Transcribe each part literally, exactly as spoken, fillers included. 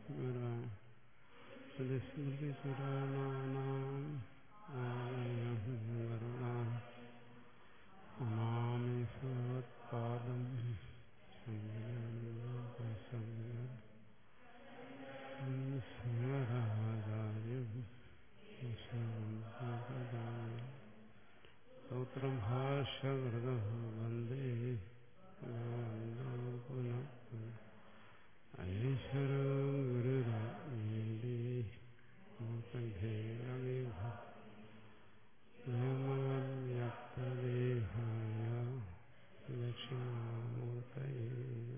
നമാമി ഭഗവത്പാദം ശങ്കരാചാര്യം സൂത്രഭാഷ്യകൃതഃ വന്ദേ ഐശ്വരം ഗുരുരാജ്ഞേതി വ്യക്തദേഹായ ദക്ഷിണാമൂർത്തയേ.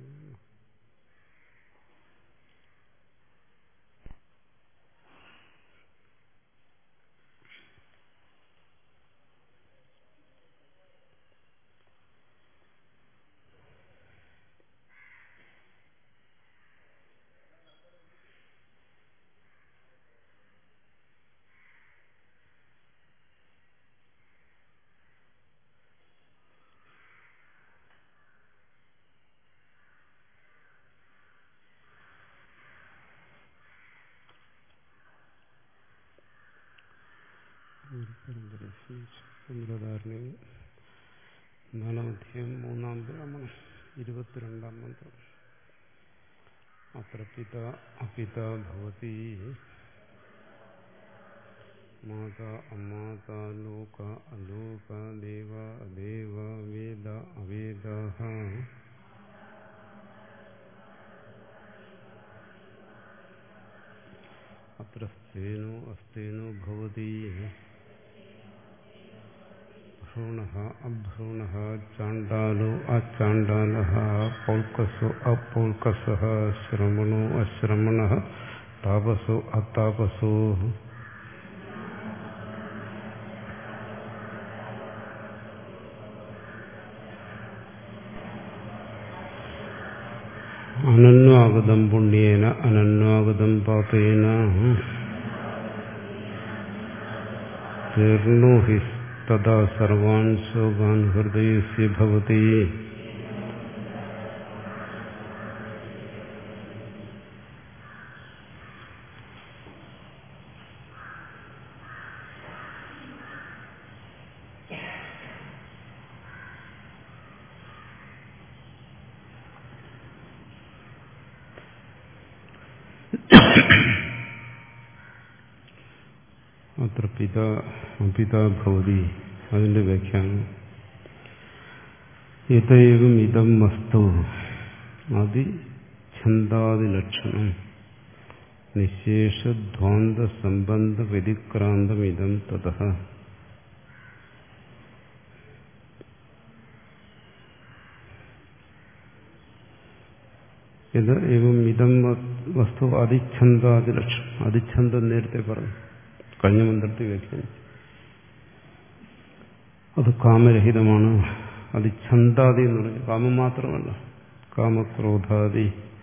ചന്ദ്രധാരണയിൽ നാലാമധ്യായം മൂന്നാം ബ്രാഹ്മണം ഇരുപത്തിരണ്ടാം മന്ത്രം. അത്ര പിത അപിത ഭവതി മാതാ അമാതാ ലോക അലോക ദേവ അദേവ വേദ അവേദഃ അത്ര സ്തേനോ അസ്തേനോ ഭവതി ഭ്രൂണഃ അഭ്രൂണഃ ചാണ്ഡാലോ അചാണ്ഡാലഃ പൗൽകസോ അപൗൽകസഃ ശ്രമണോ അശ്രമണഃ താപസോ അതാപസോ അനന്വാഗതം പുണ്യേന അനന്വാഗതം പാപേന തീർണോ ഹി തദാ സർവാൻ ശോകാൻ ഹൃദയസ്യ ഭവതി. അത്ര പിത അപിത ഭവതി. അതിന്റെ വ്യാഖ്യാനം യഥൈവം ഇദം വസ്തു അതിഛന്ദാദിലക്ഷണം നിശേഷധ്വാന്ത സംബന്ധ വ്യതിക്രാന്തമിദം തതഃ. ഇത് ഏവം ഇദം വസ്തു അതിഛന്ദാദിലക്ഷണം. അതിഛന്തം നേരത്തെ പറഞ്ഞു, കഴിഞ്ഞ മന്ത്രത്തിൽ വ്യാഖ്യാനിച്ചു. അത് കാമരഹിതമാണ്. അത് ഛന്ദാദി എന്ന് പറഞ്ഞു. കാമം മാത്രമല്ല, കാമക്രോധാദി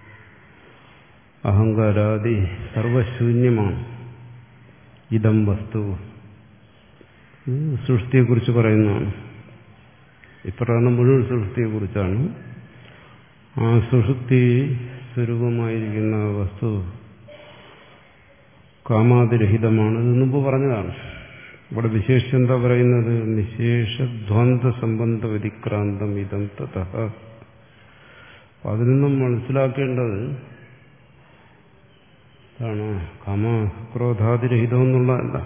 അഹങ്കാരാദി സർവശൂന്യമാണ് ഇതം വസ്തു. സൃഷ്ടിയെക്കുറിച്ച് പറയുന്നതാണ്. ഇപ്രകാരം മുഴുവൻ സൃഷ്ടിയെക്കുറിച്ചാണ്. ആ സുഷുപ്തി സ്വരൂപമായിരിക്കുന്ന വസ്തു കാമാതിരഹിതമാണ്. ഇത് മുമ്പ് പറഞ്ഞതാണ്. ഇവിടെ വിശേഷം എന്താ പറയുന്നത്? നിശേഷധ്വാന്ത സംബന്ധ വ്യതിക്രാന്തം ഇതം തതഃ. അതിൽ നിന്നും മനസ്സിലാക്കേണ്ടത് ഇതാണ്, കാമക്രോധാതിരഹിതം എന്നുള്ളതല്ല.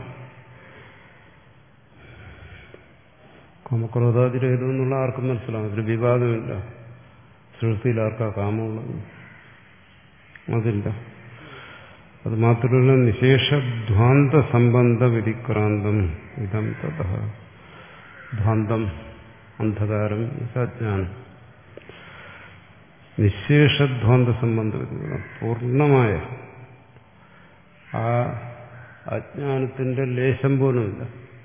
കാമക്രോധാതിരഹിതം എന്നുള്ള ആർക്കും മനസ്സിലാവും. അതിൽ വിവാദമില്ല. സൃഷ്ടിയിൽ ആർക്കാ കാമമുള്ളത്? അതില്ല. അത് മാത്രമല്ല, നിശേഷധ്വാന്ത സംബന്ധ വ്യതിക്രാന്തം ഇതം തതഃ. ധ്വാന്തം അന്ധകാരം അജ്ഞാനം. നിശേഷധ്വാന്ത സംബന്ധ വ്യതിക്രാന്തം പൂർണ്ണമായ ആ അജ്ഞാനത്തിന്റെ ലേശം പോലുമില്ല.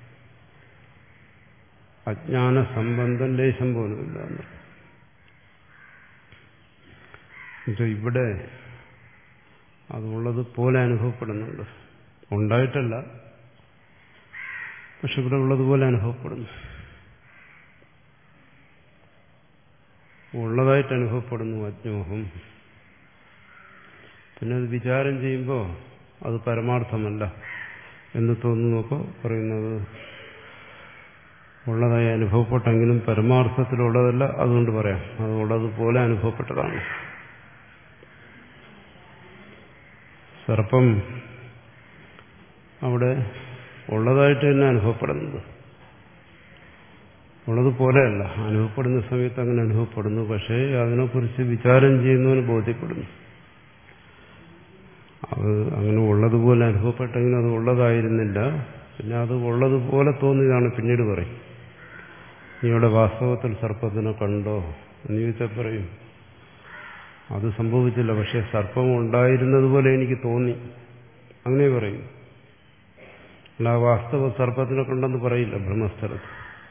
അജ്ഞാന സംബന്ധം ലേശം പോലുമില്ല. ഇവിടെ അതുള്ളത് പോലെ അനുഭവപ്പെടുന്നുണ്ട്. ഉണ്ടായിട്ടല്ല, പക്ഷെ ഇവിടെ ഉള്ളതുപോലെ അനുഭവപ്പെടുന്നു. ഉള്ളതായിട്ട് അനുഭവപ്പെടുന്നു. അജ്ഞോഹം പിന്നെ അത് വിചാരം ചെയ്യുമ്പോൾ അത് പരമാർത്ഥമല്ല എന്ന് തോന്നുന്നപ്പോൾ പറയുന്നത് ഉള്ളതായി അനുഭവപ്പെട്ടെങ്കിലും പരമാർത്ഥത്തിലുള്ളതല്ല, അതുകൊണ്ട് പറയാം അത് ഉള്ളതുപോലെ അനുഭവപ്പെട്ടതാണ്. സർപ്പം അവിടെ ഉള്ളതായിട്ട് തന്നെ അനുഭവപ്പെടുന്നത്, ഉള്ളതുപോലെയല്ല. അനുഭവപ്പെടുന്ന സമയത്ത് അങ്ങനെ അനുഭവപ്പെടുന്നു, പക്ഷേ അതിനെക്കുറിച്ച് വിചാരം ചെയ്യുന്നവന് ബോധ്യപ്പെടുന്നു. അത് അങ്ങനെ ഉള്ളതുപോലെ അനുഭവപ്പെട്ടെങ്കിലും അത് ഉള്ളതായിരുന്നില്ല. പിന്നെ അത് ഉള്ളതുപോലെ തോന്നിയതാണ് പിന്നീട് പറയും. നീ ഇവിടെ വാസ്തവത്തിൽ സർപ്പത്തിനെ കണ്ടോ എന്ന് ചോദിച്ചാൽ പറയും അത് സംഭവിച്ചില്ല, പക്ഷെ സർപ്പം ഉണ്ടായിരുന്നതുപോലെ എനിക്ക് തോന്നി, അങ്ങനെ പറയും. അല്ല വാസ്തവ സർപ്പത്തിനെ കണ്ടെന്ന് പറയില്ല ബ്രഹ്മസ്ഥലത്ത്.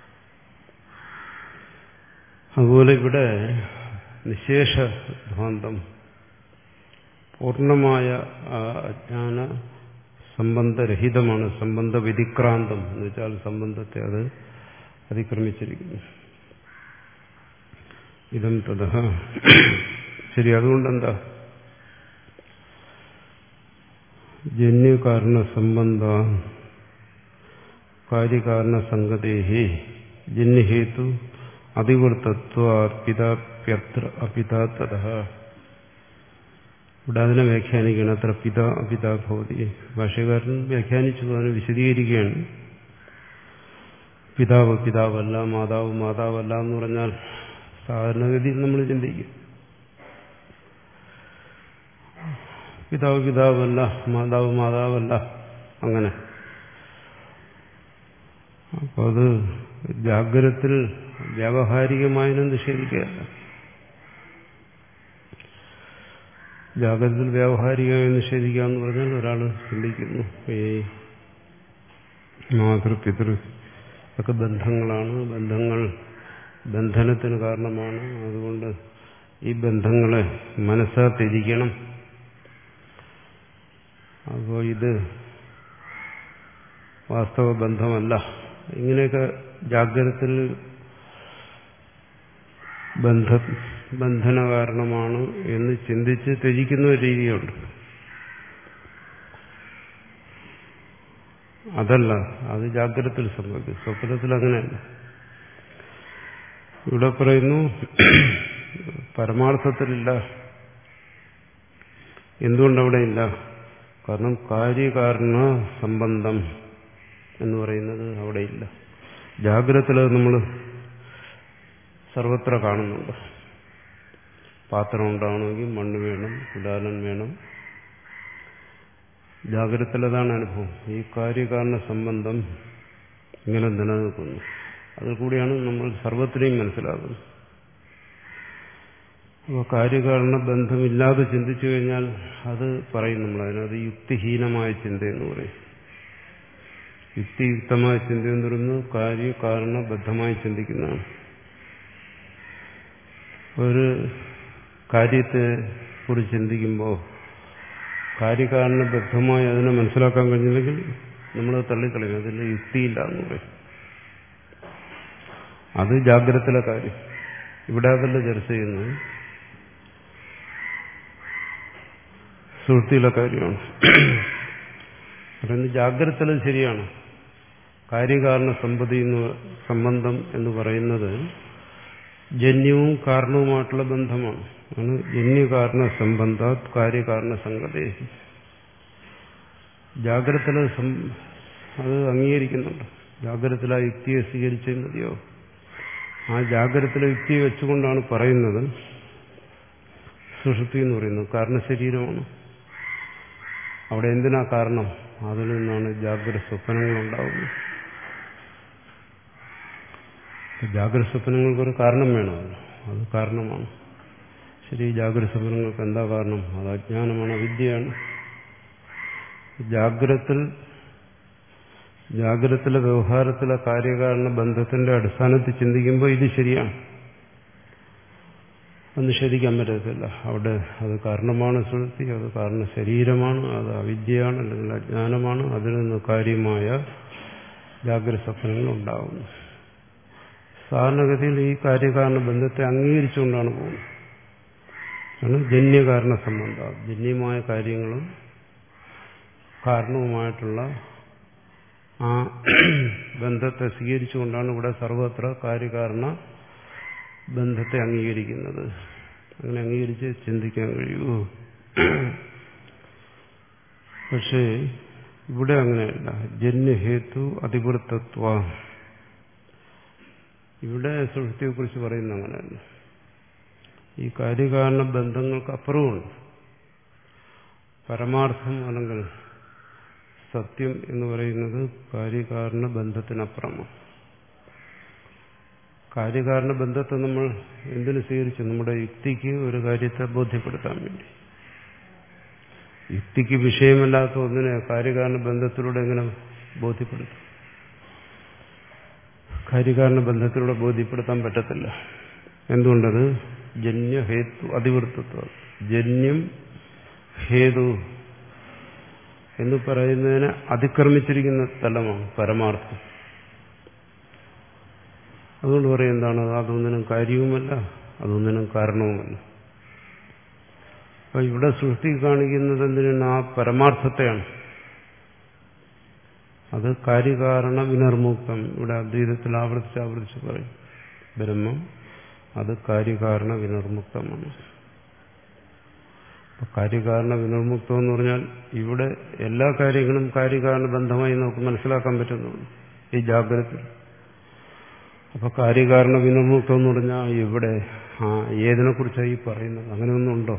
അതുപോലെ ഇവിടെ നിശേഷ ധ്വാന്തം, പൂർണ്ണമായ അജ്ഞാന സംബന്ധരഹിതമാണ്, സംബന്ധ വ്യതിക്രാന്തം എന്ന് വെച്ചാൽ സംബന്ധത്തെ അത് അതിക്രമിച്ചിരിക്കുന്നു. ഇതം തഥ. ശരി, അതുകൊണ്ടെന്താ? ജന്യകാരണ സംബന്ധ കാര്യകാരണ സംഗതേഹി ജന്യഹേതു അതിവൃത്തത്വ അർപ്പിതാപ്യത്ര അപിതാ തഥ. ഇവിടെ അതിനെ വ്യാഖ്യാനിക്കുകയാണ്. അത്ര പിത അപിതാ ഭവതി. ഭാഷ്യകാരൻ വ്യാഖ്യാനിച്ചു, അതിനെ വിശദീകരിക്കുകയാണ്. പിതാവ് പിതാവല്ല, മാതാവ് മാതാവല്ല എന്ന് പറഞ്ഞാൽ സാധാരണഗതിയിൽ നമ്മൾ ചിന്തിക്കും പിതാവ് പിതാവല്ല, മാതാവ് മാതാവല്ല, അങ്ങനെ. അപ്പോൾ അത് ജാഗ്രതത്തിൽ വ്യാവഹാരികമായതിനെ നിഷേധിക്കുകയല്ല. ജാഗ്രതത്തിൽ വ്യാവഹാരികമായി നിഷേധിക്കുക എന്ന് പറഞ്ഞാൽ ഒരാൾ ചിന്തിക്കുന്നു ഈ മാതൃ പിതൃ ഒക്കെ ബന്ധങ്ങളാണ്, ബന്ധങ്ങൾ ബന്ധനത്തിന് കാരണമാണ്, അതുകൊണ്ട് ഈ ബന്ധങ്ങളെ മനസ്സാ ത്യജിക്കണം. അപ്പോൾ ഇത് വാസ്തവ ബന്ധമല്ല, ഇങ്ങനെയൊക്കെ ജാഗ്രതത്തിൽ ബന്ധ ബന്ധന കാരണമാണ് എന്ന് ചിന്തിച്ച് ത്യജിക്കുന്ന ഒരു രീതിയുണ്ട്. അതല്ല, അത് ജാഗ്രതത്തിൽ സംഭവിക്കും, സ്വപ്നത്തിൽ അങ്ങനെയല്ല. ഇവിടെ പറയുന്നു പരമാർത്ഥത്തിലില്ല. എന്തുകൊണ്ടവിടെ ഇല്ല? കാരണം കാര്യകാരണ സംബന്ധം എന്ന് പറയുന്നത് അവിടെ ഇല്ല. ജാഗ്രതത്തിൽ നമ്മൾ സർവത്ര കാണുന്നുണ്ട്. പാത്രം ഉണ്ടാവണമെങ്കിൽ മണ്ണ് വേണം, കുലാലൻ വേണം. ജാഗ്രതത്തിലതാണ് അനുഭവം. ഈ കാര്യകാരണ സംബന്ധം ഇങ്ങനെ നിലനിൽക്കുന്നു. അതിൽ കൂടിയാണ് നമ്മൾ സർവത്തിനെയും മനസ്സിലാക്കുന്നത്. അപ്പോൾ കാര്യകാരണ ബന്ധമില്ലാതെ ചിന്തിച്ചു കഴിഞ്ഞാൽ അത് പറയും നമ്മൾ, അതിനത് യുക്തിഹീനമായ ചിന്തയെന്ന് പറയും. യുക്തിയുക്തമായ ചിന്ത എന്ന് പറയുന്നത് കാര്യകാരണബദ്ധമായി ചിന്തിക്കുന്നതാണ്. ഒരു കാര്യത്തെ കുറിച്ച് ചിന്തിക്കുമ്പോൾ കാര്യകാരണബദ്ധമായി അതിനെ മനസ്സിലാക്കാൻ കഴിഞ്ഞില്ലെങ്കിൽ നമ്മൾ തള്ളിക്കളയും, അതിൽ യുക്തിയില്ല എന്ന് പറയും. അത് ജാഗ്രതയിലെ കാര്യം. ഇവിടെ അതല്ല ചർച്ച ചെയ്യുന്നത്, സുഹൃത്തിയിലെ കാര്യമാണ്. പറയുന്നത് ജാഗ്രതയിലെ ശരിയാണ്. കാര്യകാരണ സമ്പതി സംബന്ധം എന്ന് പറയുന്നത് ജന്യവും കാരണവുമായിട്ടുള്ള ബന്ധമാണ്. ആണ് ജന്യകാരണ സംബന്ധ കാര്യകാരണ സംഗതി. ജാഗ്രതയിലെ അത് അംഗീകരിക്കുന്നുണ്ട്. ജാഗ്രതയിലെ യുക്തിയെ സ്വീകരിച്ചേ മതിയോ? ആ ജാഗ്രതയിലെ യുക്തിയെ വെച്ചുകൊണ്ടാണ് പറയുന്നത് സുഷുപ്തി എന്ന് പറയുന്നത് കാരണശരീരമാണ്. അവിടെ എന്തിനാ കാരണം? അതിൽ നിന്നാണ് ജാഗ്രത സ്വപ്നങ്ങളുണ്ടാവുന്നത്. ജാഗ്രത സ്വപ്നങ്ങൾക്കൊരു കാരണം വേണമല്ലോ, അത് കാരണമാണ്. ശരി, ജാഗ്രത സ്വപ്നങ്ങൾക്ക് എന്താ കാരണം? അത് അജ്ഞാനമാണ്, അവിദ്യയാണ്. ജാഗ്രതത്തിൽ ജാഗ്രതത്തിലെ വ്യവഹാരത്തിലെ കാര്യകാരണ ബന്ധത്തിന്റെ അടിസ്ഥാനത്തിൽ ചിന്തിക്കുമ്പോൾ ഇത് ശരിയാണ്, അത് നിഷേധിക്കാൻ പറ്റത്തില്ല. അവിടെ അത് കാരണമാണ് സുഷുപ്തി, അത് കാരണ ശരീരമാണ്, അത് അവിദ്യയാണ് അല്ലെങ്കിൽ അജ്ഞാനമാണ്. അതിൽ നിന്ന് കാര്യമായ ജാഗ്രത സ്വപ്നങ്ങൾ ഉണ്ടാകുന്നു. സാധാരണഗതിയിൽ ഈ കാര്യകാരണ ബന്ധത്തെ അംഗീകരിച്ചുകൊണ്ടാണ് പോകുന്നത്. ആണ് ജന്യകാരണ സംബന്ധം. ജന്യമായ കാര്യങ്ങളും കാരണവുമായിട്ടുള്ള ആ ബന്ധത്തെ സ്വീകരിച്ചുകൊണ്ടാണ് ഇവിടെ സർവത്ര കാര്യകാരണ ബന്ധത്തെ അംഗീകരിക്കുന്നത്. അങ്ങനെ അംഗീകരിച്ച് ചിന്തിക്കാൻ കഴിയൂ. പക്ഷേ ഇവിടെ അങ്ങനെയല്ല. ജന്യഹേതു അതിവൃത്തത്വ. ഇവിടെ സുഷുപ്തിയെക്കുറിച്ച് പറയുന്ന അങ്ങനെയല്ല. ഈ കാര്യകാരണ ബന്ധങ്ങൾക്ക് അപ്പുറമുണ്ട്. പരമാർത്ഥം അല്ലെങ്കിൽ സത്യം എന്ന് പറയുന്നത് കാര്യകാരണ ബന്ധത്തിനപ്പുറമാണ്. കാര്യകാരണ ബന്ധത്തെ നമ്മൾ എന്തിനു സ്വീകരിച്ചു? നമ്മുടെ യുക്തിക്ക് ഒരു കാര്യത്തെ ബോധ്യപ്പെടുത്താൻ വേണ്ടി. യുക്തിക്ക് വിഷയമല്ലാത്ത ഒന്നിനെ കാര്യകാരണ ബന്ധത്തിലൂടെ എങ്ങനെ ബോധ്യപ്പെടുത്തും? കാര്യകാരണ ബന്ധത്തിലൂടെ ബോധ്യപ്പെടുത്താൻ പറ്റത്തില്ല. എന്തുകൊണ്ടത് ജന്യ ഹേതു അതിവൃത്തത്വം. ജന്യം ഹേതു എന്ന് പറയുന്നതിനെ അതിക്രമിച്ചിരിക്കുന്ന സ്ഥലമാണ് പരമാർത്ഥം. അതുകൊണ്ട് പറയും എന്താണ്? അതൊന്നിനും കാര്യവുമല്ല, അതൊന്നിനും കാരണവുമല്ല. അപ്പൊ ഇവിടെ സൃഷ്ടി കാണിക്കുന്നത് എന്തിനാണ്? ആ പരമാർത്ഥത്തെയാണ്. അത് കാര്യകാരണ വിനിർമുക്തം. ഇവിടെ അദ്വൈതത്തിൽ ആവർത്തിച്ച് ആവർത്തിച്ച് പറയും ബ്രഹ്മം അത് കാര്യകാരണ വിനിർമുക്തമാണ്. അപ്പൊ കാര്യകാരണ വിനിർമുക്തം എന്ന് പറഞ്ഞാൽ ഇവിടെ എല്ലാ കാര്യങ്ങളും കാര്യകാരണ ബന്ധമായി നമുക്ക് മനസ്സിലാക്കാൻ പറ്റുന്നുള്ളൂ ഈ ജാഗ്രത. അപ്പൊ കാര്യകാരണ വിനിർമുക്തം എന്ന് പറഞ്ഞാൽ ഇവിടെ ആ ഏതിനെ കുറിച്ചാണ് ഈ പറയുന്നത്? അങ്ങനെയൊന്നുണ്ടോ?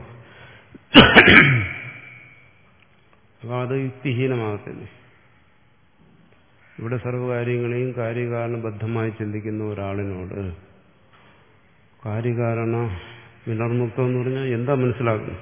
അപ്പൊ അത് യുക്തിഹീനമാകത്തില്ലേ? ഇവിടെ സർവ്വകാര്യങ്ങളെയും കാര്യകാരണബദ്ധമായി ചിന്തിക്കുന്ന ഒരാളിനോട് കാര്യകാരണ വിനിർമുക്തം എന്ന് പറഞ്ഞാൽ എന്താ മനസ്സിലാക്കുന്നത്?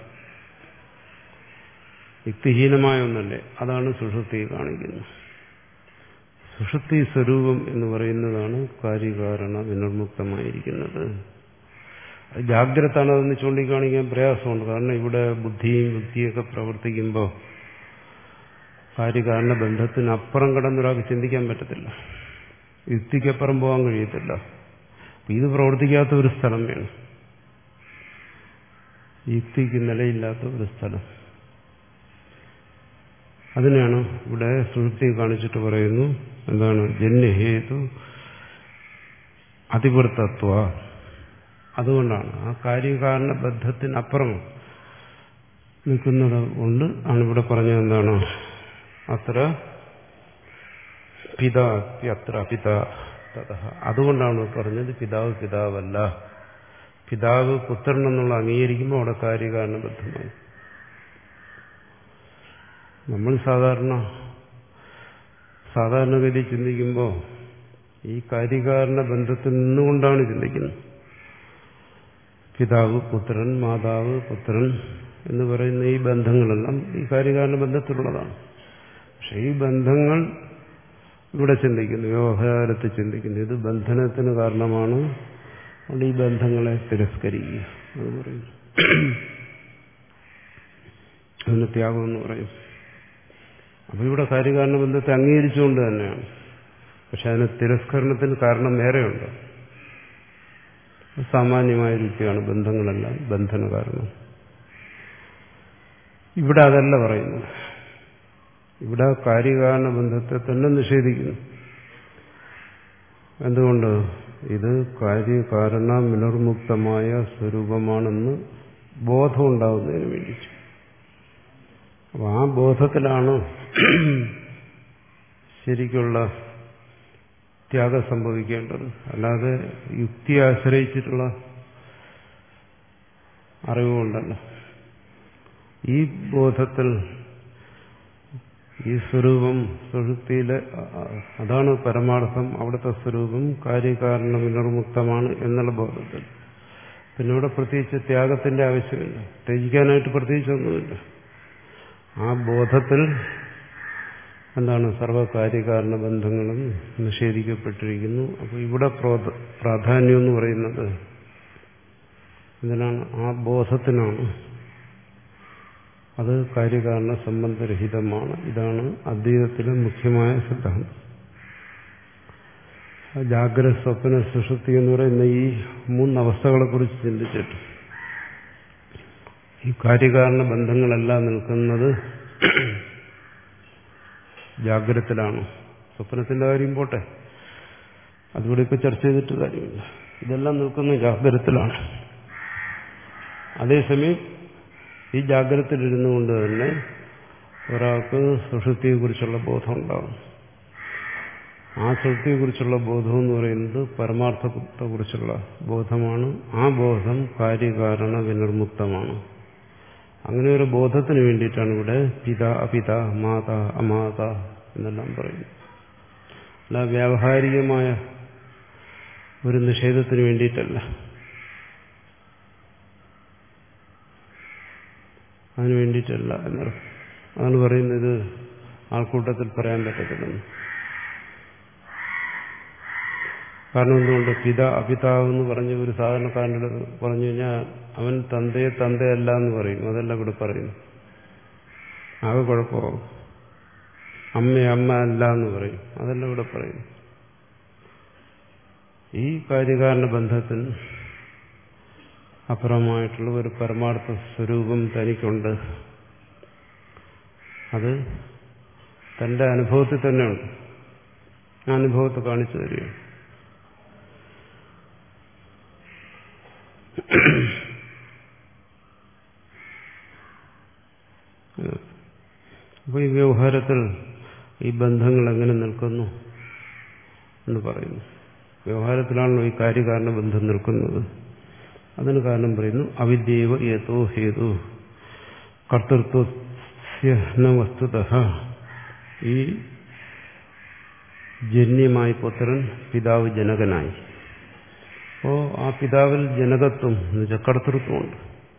യുക്തിഹീനമായ ഒന്നല്ലേ? അതാണ് സുഷുപ്തി കാണിക്കുന്നത്. സുഷുപ്തി സ്വരൂപം എന്ന് പറയുന്നതാണ് കാര്യകാരണ വിനിർമുക്തമായിരിക്കുന്നത്. ജാഗ്രതാണ് അതെന്ന് ചൂണ്ടിക്കാണിക്കാൻ പ്രയാസമുണ്ട്. കാരണം ഇവിടെ ബുദ്ധിയും യുക്തിയൊക്കെ പ്രവർത്തിക്കുമ്പോൾ കാര്യകാരണ ബന്ധത്തിനപ്പുറം കടന്നൊരാൾക്ക് ചിന്തിക്കാൻ പറ്റത്തില്ല. യുക്തിക്കപ്പുറം പോകാൻ കഴിയത്തില്ല. ഇത് പ്രവർത്തിക്കാത്ത ഒരു സ്ഥലം വേണം, യുക്തിക്ക് നിലയില്ലാത്ത ഒരു സ്ഥലം. അതിനാണ് ഇവിടെ സുഷുപ്തി കാണിച്ചിട്ട് പറയുന്നു എന്താണ്? ജന്യഹേതു അതിവൃത്തത്വ. അതുകൊണ്ടാണ് ആ കാര്യകാരണ ബന്ധത്തിനപ്പുറം നിൽക്കുന്നത് കൊണ്ട് ആണ് ഇവിടെ പറഞ്ഞത് എന്താണ്? അത്ര പിതാ അത്ര പിതാ തതഃ. അതുകൊണ്ടാണ് പറഞ്ഞത് പിതാവ് പിതാവല്ല. പിതാവ് പുത്രൻ എന്നുള്ള അംഗീകരിക്കുമ്പോൾ അവിടെ കാര്യകാരണ ബദ്ധമായി. നമ്മൾ സാധാരണ സാധാരണഗതി ചിന്തിക്കുമ്പോൾ ഈ കാര്യകാരണ ബന്ധത്തിൽ നിന്നുകൊണ്ടാണ് ചിന്തിക്കുന്നത്. പിതാവ് പുത്രൻ, മാതാവ് പുത്രൻ എന്ന് പറയുന്ന ഈ ബന്ധങ്ങളെല്ലാം ഈ കാര്യകാരണ ബന്ധത്തിലുള്ളതാണ്. പക്ഷെ ഈ ബന്ധങ്ങൾ ഇവിടെ ചിന്തിക്കുന്നു, വ്യവഹാരത്തിൽ ചിന്തിക്കുന്നു. ഇത് ബന്ധനത്തിന് കാരണമാണ്. അതുകൊണ്ട് ഈ ബന്ധങ്ങളെ തിരസ്കരിക്കുക അത് പറയുന്നു. അതിന് ത്യാഗം എന്ന് പറയും. അപ്പൊ ഇവിടെ കാര്യകാരണ ബന്ധത്തെ അംഗീകരിച്ചുകൊണ്ട് തന്നെയാണ്. പക്ഷെ അതിന് തിരസ്കരണത്തിന് കാരണം വേറെയുണ്ട്. സാമാന്യമായ രീതിയാണ് ബന്ധങ്ങളെല്ലാം ബന്ധന കാരണം. ഇവിടെ അതല്ല പറയുന്നത്. ഇവിടെ കാര്യകാരണ ബന്ധത്തെ തന്നെ നിഷേധിക്കുന്നു. എന്തുകൊണ്ട്? ഇത് കാര്യകാരണ വിനിർമുക്തമായ സ്വരൂപമാണെന്ന് ബോധമുണ്ടാകുന്നതിന് വേണ്ടി. അപ്പൊ ആ ബോധത്തിലാണ് ശരിക്കുള്ള ത്യാഗം സംഭവിക്കേണ്ടത്. അല്ലാതെ യുക്തിയെ ആശ്രയിച്ചിട്ടുള്ള അറിവുകൊണ്ടല്ല. ഈ ബോധത്തിൽ ഈ സ്വരൂപം സുഷുപ്തിയിലെ അതാണ് പരമാർത്ഥം, അവിടുത്തെ സ്വരൂപം കാര്യകാരണ വിനിർമുക്തമാണ് എന്നുള്ള ബോധത്തിൽ പിന്നെ ഇവിടെ പ്രത്യേകിച്ച് ത്യാഗത്തിന്റെ ആവശ്യമില്ല. ത്യജിക്കാനായിട്ട് പ്രത്യേകിച്ചൊന്നുമില്ല. ആ ബോധത്തിൽ എന്താണ് സർവകാര്യകാരണ ബന്ധങ്ങളും നിഷേധിക്കപ്പെട്ടിരിക്കുന്നു. അപ്പോൾ ഇവിടെ പ്രാധാന്യം എന്ന് പറയുന്നത് എന്തിനാണ്? ആ ബോധത്തിനാണ്. അത് കാര്യകാരണ സംബന്ധരഹിതമാണ്. ഇതാണ് അദ്വൈതത്തിലെ മുഖ്യമായ സിദ്ധാന്തം. ജാഗ്രത, സ്വപ്ന, സുഷുപ്തി എന്ന് പറയുന്ന ഈ മൂന്നവസ്ഥകളെ കുറിച്ച് ചിന്തിച്ചിട്ട് ഈ കാര്യകാരണ ബന്ധങ്ങളെല്ലാം നിൽക്കുന്നത് ജാഗ്രതത്തിലാണ്. സ്വപ്നത്തിന്റെ കാര്യം പോട്ടെ, അതുകൂടി ഇപ്പൊ ചർച്ച ചെയ്തിട്ട് കാര്യമില്ല. ഇതെല്ലാം നിൽക്കുന്ന ജാഗ്രതത്തിലാണ്. അതേസമയം ഈ ജാഗ്രതത്തിലിരുന്നു കൊണ്ട് തന്നെ ഒരാൾക്ക് സുഷുപ്തിയെക്കുറിച്ചുള്ള ബോധം ഉണ്ടാകും. ആ സുഷുപ്തിയെക്കുറിച്ചുള്ള ബോധം എന്ന് പറയുന്നത് പരമാർത്ഥത്തെക്കുറിച്ചുള്ള ബോധമാണ്. ആ ബോധം കാര്യകാരണ വിനിർമുക്തമാണ്. അങ്ങനെ ഒരു ബോധത്തിന് വേണ്ടിയിട്ടാണ് ഇവിടെ പിത അപിത മാത അമാത എന്നെല്ലാം പറയുന്നത്. അല്ല വ്യാവഹാരികമായ ഒരു നിഷേധത്തിന് വേണ്ടിയിട്ടല്ല. അതിനു വേണ്ടിയിട്ടല്ല എന്നർത്ഥം. അതാണ് പറയുന്നത് ആൾക്കൂട്ടത്തിൽ പറയാൻ പറ്റത്തില്ലെന്ന്. കാരണം എന്തുകൊണ്ട് പിത അപിതാവ് എന്ന് പറഞ്ഞ ഒരു സാധാരണക്കാരൻ്റെ പറഞ്ഞു കഴിഞ്ഞാൽ അവൻ തന്തയെ തന്തയല്ല എന്ന് പറയും. അതല്ല ഇവിടെ പറയുന്നു. ആകെ കുഴപ്പമാകും. അമ്മ അമ്മ അല്ല എന്ന് പറയും. അതല്ല ഇവിടെ പറയുന്നു. ഈ കാര്യകാരണ ബന്ധത്തിന് അപ്പുറമായിട്ടുള്ള ഒരു പരമാർത്ഥ സ്വരൂപം തനിക്കുണ്ട്. അത് തന്റെ അനുഭവത്തിൽ തന്നെയുണ്ട്. ആ അനുഭവത്തെ കാണിച്ചു തരികയാണ്. അപ്പോൾ ഈ വ്യവഹാരത്തിൽ ഈ ബന്ധങ്ങൾ എങ്ങനെ നിൽക്കുന്നു എന്ന് പറയുന്നു. വ്യവഹാരത്തിലാണല്ലോ ഈ കാര്യകാരണ ബന്ധം നിൽക്കുന്നത്. അതിന് കാരണം പറയുന്നു അവിദ്യൈവ യതോ ഹേതു കർത്തൃത്വസ്യ ന വസ്തുതഃ. ഈ ജന്യമായി പുത്രൻ പിതാവ് ജനകനായി. അപ്പോൾ ആ പിതാവിൽ ജനകത്വം എന്ന് വെച്ചാൽ കർത്തൃത്വമുണ്ട്.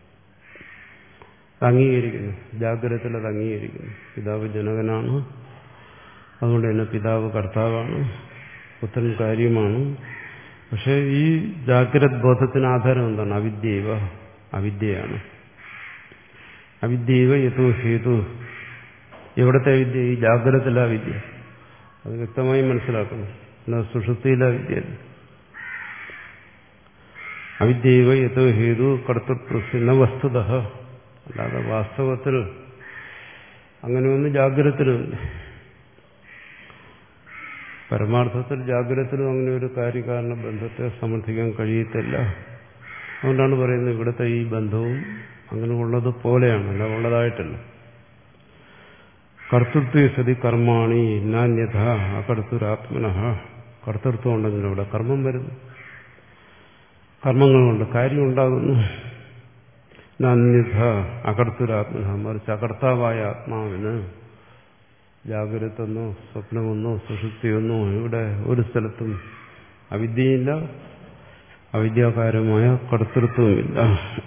അത് അംഗീകരിക്കുന്നു. ജാഗ്രതത്തിൽ അത് അംഗീകരിക്കുന്നു. പിതാവ് ജനകനാണ്, അതുകൊണ്ട് തന്നെ പിതാവ് കർത്താവാണ്, പുത്രൻ കാര്യമാണ്. പക്ഷെ ഈ ജാഗ്രത് ബോധത്തിന് ആധാരം എന്താണ്? അവിദ്യൈവ, അവിദ്യയാണ്. അവിദ്യൈവ യതോ ഹേതു. എവിടത്തെ വിദ്യ? ഈ ജാഗ്രതത്തിലെ വിദ്യ. അത് വ്യക്തമായി മനസ്സിലാക്കണം. എന്നാൽ സുഷുപ്തിയിലെ വിദ്യ. അവിദ്യൈവ യതോ ഹേതു കർത്തൃത്വസ്യ വസ്തുതഃ. അല്ലാതെ വാസ്തവത്തിൽ അങ്ങനെ ഒന്ന് ജാഗ്രതത്തിലുമില്ല. പരമാർത്ഥത്തിൽ ജാഗ്രതത്തിലും അങ്ങനെ ഒരു കാര്യകാരണ ബന്ധത്തെ സമർത്ഥിക്കാൻ കഴിയത്തില്ല. അതുകൊണ്ടാണ് പറയുന്നത് ഇവിടുത്തെ ഈ ബന്ധവും അങ്ങനെ ഉള്ളത് പോലെയാണ്, അല്ല ഉള്ളതായിട്ടല്ല. കർത്തൃത്വ സതി കർമാണി നാന്യഥ അകർത്തൃരാത്മനഃ. കർത്തൃത്വം ഉണ്ടെങ്കിൽ ഇവിടെ കർമ്മം വരുന്നു. കർമ്മങ്ങൾ കൊണ്ട് കാര്യം ഉണ്ടാകുന്നു. നാന്യഥ അകർത്തൃരാത്മനഃ. മറിച്ച് അകർത്താവായ ആത്മാവിന് ജാഗ്രതെന്നോ സ്വപ്നമെന്നോ സുഷുപ്തിയെന്നോ ഇവിടെ ഒരു സ്ഥലത്തും അവിദ്യയില്ല, അവിദ്യാകാരമായ കർത്തൃത്വമില്ല.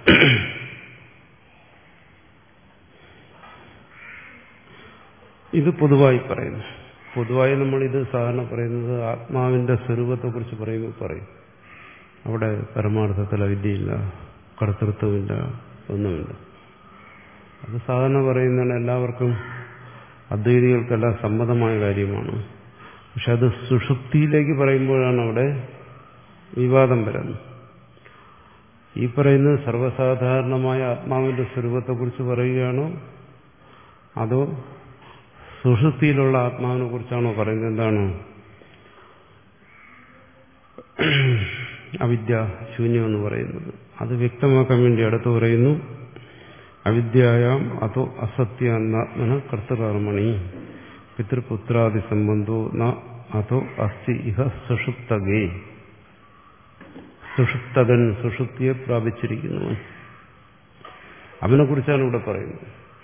ഇത് പൊതുവായി പറയുന്നു. പൊതുവായി നമ്മളിത് സാധാരണ പറയുന്നത് ആത്മാവിന്റെ സ്വരൂപത്തെക്കുറിച്ച് പറയുമ്പോൾ പറയും. അവിടെ പരമാർത്ഥത്തിൽ അവിദ്യയില്ല, കർത്തൃത്വമില്ല, ഒന്നുമില്ല. അത് സാധാരണ പറയുന്നതാണ്. എല്ലാവർക്കും അദ്വൈതികൾക്കെല്ലാം സമ്മതമായ കാര്യമാണ്. പക്ഷെ അത് സുഷുപ്തിയിലേക്ക് പറയുമ്പോഴാണ് അവിടെ വിവാദം വരുന്നത്. ഈ പറയുന്നത് സർവ്വസാധാരണമായ ആത്മാവിന്റെ സ്വരൂപത്തെക്കുറിച്ച് പറയുകയാണോ അതോ സുഷുപ്തിയിലുള്ള ആത്മാവിനെ കുറിച്ചാണോ പറയുന്നത്? എന്താണ് അവിദ്യ ശൂന്യം എന്ന് പറയുന്നത്? അത് വ്യക്തമാക്കാൻ വേണ്ടി അടുത്ത് പറയുന്നു അവിദ്യായാം അതോ അസത്യ എന്നാത്മന കർത്തകർമ്മണി പിതൃപുത്രാദി സംബന്ധോ ന അതോ അസ്തി ഇഹ സുഷുപ്തകേ. സുഷുപ്തകൻ, സുഷുപ്തിയെ പ്രാപിച്ചിരിക്കുന്നവൻ, അവനെ കുറിച്ചാണ് ഇവിടെ പറയുന്നത്.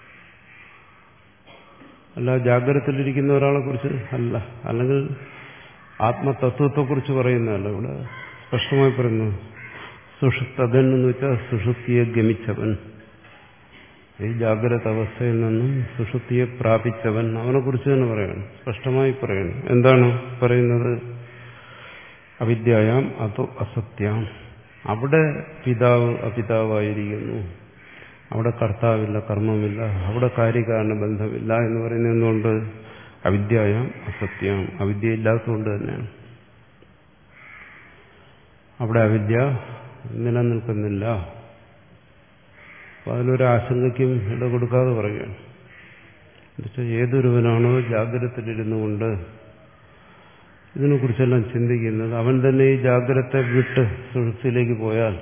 അല്ല ജാഗ്രതത്തിലിരിക്കുന്ന ഒരാളെ കുറിച്ച് അല്ല, അല്ലെങ്കിൽ ആത്മതത്വത്തെക്കുറിച്ച് പറയുന്നതല്ല. ഇവിടെ സ്പഷ്ടമായി പറയുന്നു സുഷുപ്തകൻ എന്ന് വെച്ചാൽ സുഷുപ്തിയെ ഗമിച്ചവൻ, ഈ ജാഗ്രത അവസ്ഥയിൽ നിന്നും സുഷുപ്തിയെ പ്രാപിച്ചവൻ, അവനെ കുറിച്ച് തന്നെ പറയണം, സ്പഷ്ടമായി പറയണം. എന്താണ് പറയുന്നത്? അവിദ്യായാം അതോ അസത്യം. അവിടെ പിതാവ് അപിതാവായിരിക്കുന്നു, അവിടെ കർത്താവില്ല, കർമ്മമില്ല, അവിടെ കാര്യകാരണ ബന്ധമില്ല എന്ന് പറയുന്നത് എന്തുകൊണ്ട്? അവിദ്യായാം അസത്യം, അവിദ്യ ഇല്ലാത്തതുകൊണ്ട് തന്നെയാണ്. അവിടെ അവിദ്യ നിലനിൽക്കുന്നില്ല. അപ്പം അതിലൊരു ആശങ്കയ്ക്കും ഇട കൊടുക്കാതെ പറയുകയാണ്. എന്നുവെച്ചാൽ ഏതൊരുവനാണോ ജാഗ്രതത്തിലിരുന്നു കൊണ്ട് ഇതിനെക്കുറിച്ചെല്ലാം ചിന്തിക്കുന്നത്, അവൻ തന്നെ ഈ ജാഗ്രത വിട്ട് സുഷുപ്തിയിലേക്ക് പോയാൽ,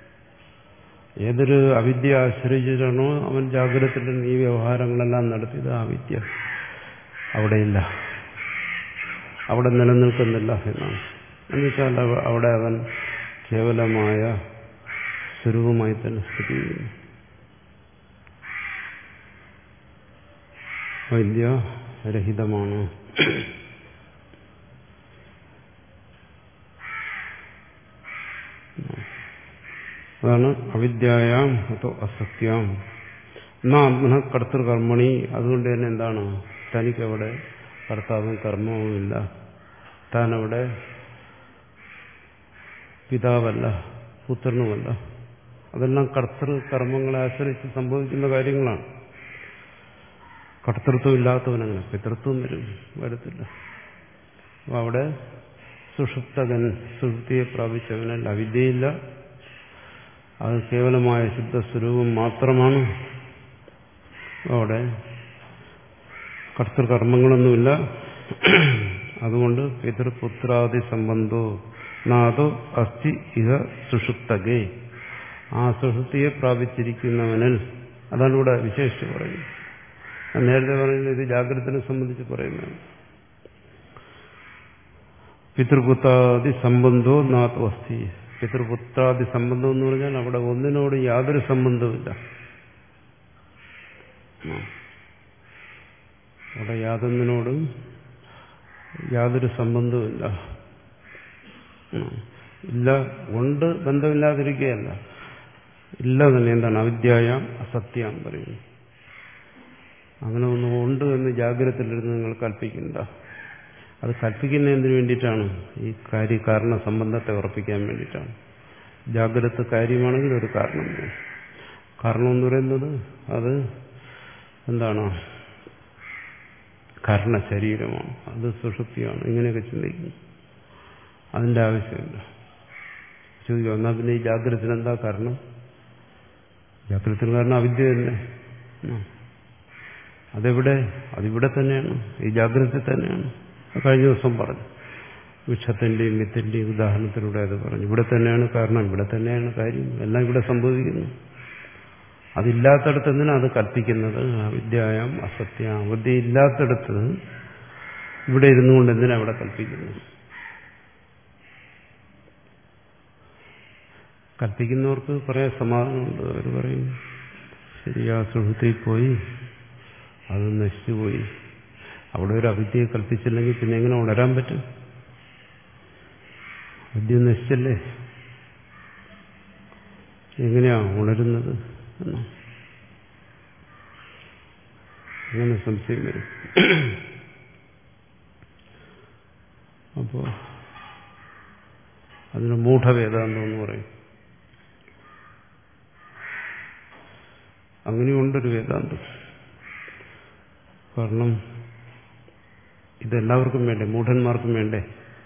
ഏതൊരു അവിദ്യ ആശ്രയിച്ചിട്ടാണോ അവൻ ജാഗ്രതത്തിൽ ഈ വ്യവഹാരങ്ങളെല്ലാം നടത്തിയത്, ആ വിദ്യ അവിടെയില്ല, അവിടെ നിലനിൽക്കുന്നില്ല എന്നാണ്. എന്നുവെച്ചാൽ അവിടെ അവൻ കേവലമായ സ്വരൂപമായി തന്നെ സ്ഥിതി ചെയ്യുന്നു. വിദ്യാരഹിതമാണ്. അതാണ് അവിദ്യായാം അതോ അസത്യാം എന്നാ ആത്മന കർത്തൃകർമ്മണി. അതുകൊണ്ട് തന്നെ എന്താണ്, തനിക്കവിടെ കർത്താവും കർമ്മവുമില്ല, താനവിടെ പിതാവല്ല പുത്രനുമല്ല. അതെല്ലാം കർത്തൃ കർമ്മങ്ങളെ ആശ്രയിച്ച് സംഭവിക്കുന്ന കാര്യങ്ങളാണ്. കർത്തൃത്വം ഇല്ലാത്തവനങ്ങനെ പിതൃത്വം വരും വരത്തില്ല. അപ്പം അവിടെ സുഷുപ്തകൻ, സുഷുപ്തിയെ പ്രാപിച്ചവനല്ല, അവിദ്യയില്ല, അത് കേവലമായ ശുദ്ധസ്വരൂപം മാത്രമാണ്. അവിടെ കർത്തൃകർമ്മങ്ങളൊന്നുമില്ല. അതുകൊണ്ട് പിതൃപുത്രാദി സംബന്ധോ നാദോ അസ്ഥി ഇഹ സുഷുപ്തകേ, ആ സുഷുപ്തിയെ പ്രാപിച്ചിരിക്കുന്നവനിൽ, അതാണ് ഇവിടെ വിശേഷിച്ച് പറയുന്നത്. നേരത്തെ പറയുന്നത് ഇത് ജാഗ്രതനെ സംബന്ധിച്ച് പറയുന്നതാണ്. പിതൃപുത്രാദി സംബന്ധോ നാദോ അസ്ഥി. പിതൃപുത്രാദി സംബന്ധം എന്ന് പറഞ്ഞാൽ അവിടെ ഒന്നിനോട് യാതൊരു സംബന്ധവുമില്ല. അവിടെ യാതൊന്നിനോടും യാതൊരു സംബന്ധവുമില്ല. ഇല്ല, ഉണ്ട്, ബന്ധമില്ലാതിരിക്കുകയല്ല, ഇല്ല തന്നെ. എന്താണ് അവിദ്യായാം അസത്യം പറയുന്നു. അങ്ങനെ ഒന്നും ഉണ്ട് എന്ന് ജാഗ്രതയിലിരുന്ന് നിങ്ങൾ കൽപ്പിക്കണ്ട. അത് കൽപ്പിക്കുന്നതിന് വേണ്ടിയിട്ടാണ്, ഈ കാര്യകാരണ സംബന്ധത്തെ ഉറപ്പിക്കാൻ വേണ്ടിയിട്ടാണ്. ജാഗ്രത കാര്യമാണെങ്കിൽ ഒരു കാരണം. കാരണം എന്ന് പറയുന്നത് അത് എന്താണ്, കാരണശരീരമാണ്, അത് സുഷുപ്തിയാണ്, ഇങ്ങനെയൊക്കെ ചിന്തിക്കുന്നു. അതിൻ്റെ ആവശ്യമില്ല. ചോദിക്കുക, എന്നാൽ പിന്നെ ഈ ജാഗ്രതത്തിന് എന്താ കാരണം? ജാഗ്രതത്തിന് കാരണം അവിദ്യ തന്നെ. അതെവിടെ? അതിവിടെ തന്നെയാണ്, ഈ ജാഗ്രത തന്നെയാണ്. കഴിഞ്ഞ ദിവസം പറഞ്ഞു, വൃക്ഷത്തിന്റെയും മിത്തിന്റെയും ഉദാഹരണത്തിലൂടെ അത് പറഞ്ഞു. ഇവിടെ തന്നെയാണ് കാരണം, ഇവിടെ തന്നെയാണ് കാര്യം, എല്ലാം ഇവിടെ സംഭവിക്കുന്നു. അതില്ലാത്തടത്ത് എന്തിനാണ് അത് കൽപ്പിക്കുന്നത്? അവിദ്യായാം അസത്യം. അവിദ്യ ഇല്ലാത്തടത്ത് ഇവിടെ ഇരുന്നു കൊണ്ട് എന്തിനാ അവിടെ കൽപ്പിക്കുന്നത്? കൽപ്പിക്കുന്നവർക്ക് പറയാൻ സമാധാനമുണ്ട്. അവർ പറയും, ശരിയാ, സുഹൃത്തിൽ പോയി, അത് നശിച്ചുപോയി. അവിടെ ഒരു അവിദ്യയെ കൽപ്പിച്ചില്ലെങ്കിൽ പിന്നെ എങ്ങനെ ഉണരാൻ പറ്റും? വിദ്യ നശിച്ചല്ലേ, എങ്ങനെയാ ഉണരുന്നത്? അങ്ങനെ സംശയം വരും. അപ്പോ അതിന് മൂഢവേദാന്തം എന്ന് പറയും. അങ്ങനെയുണ്ടൊരു വേദാന്തം. കാരണം ഇതെല്ലാവർക്കും വേണ്ടേ, മൂഢന്മാർക്കും വേണ്ടേ,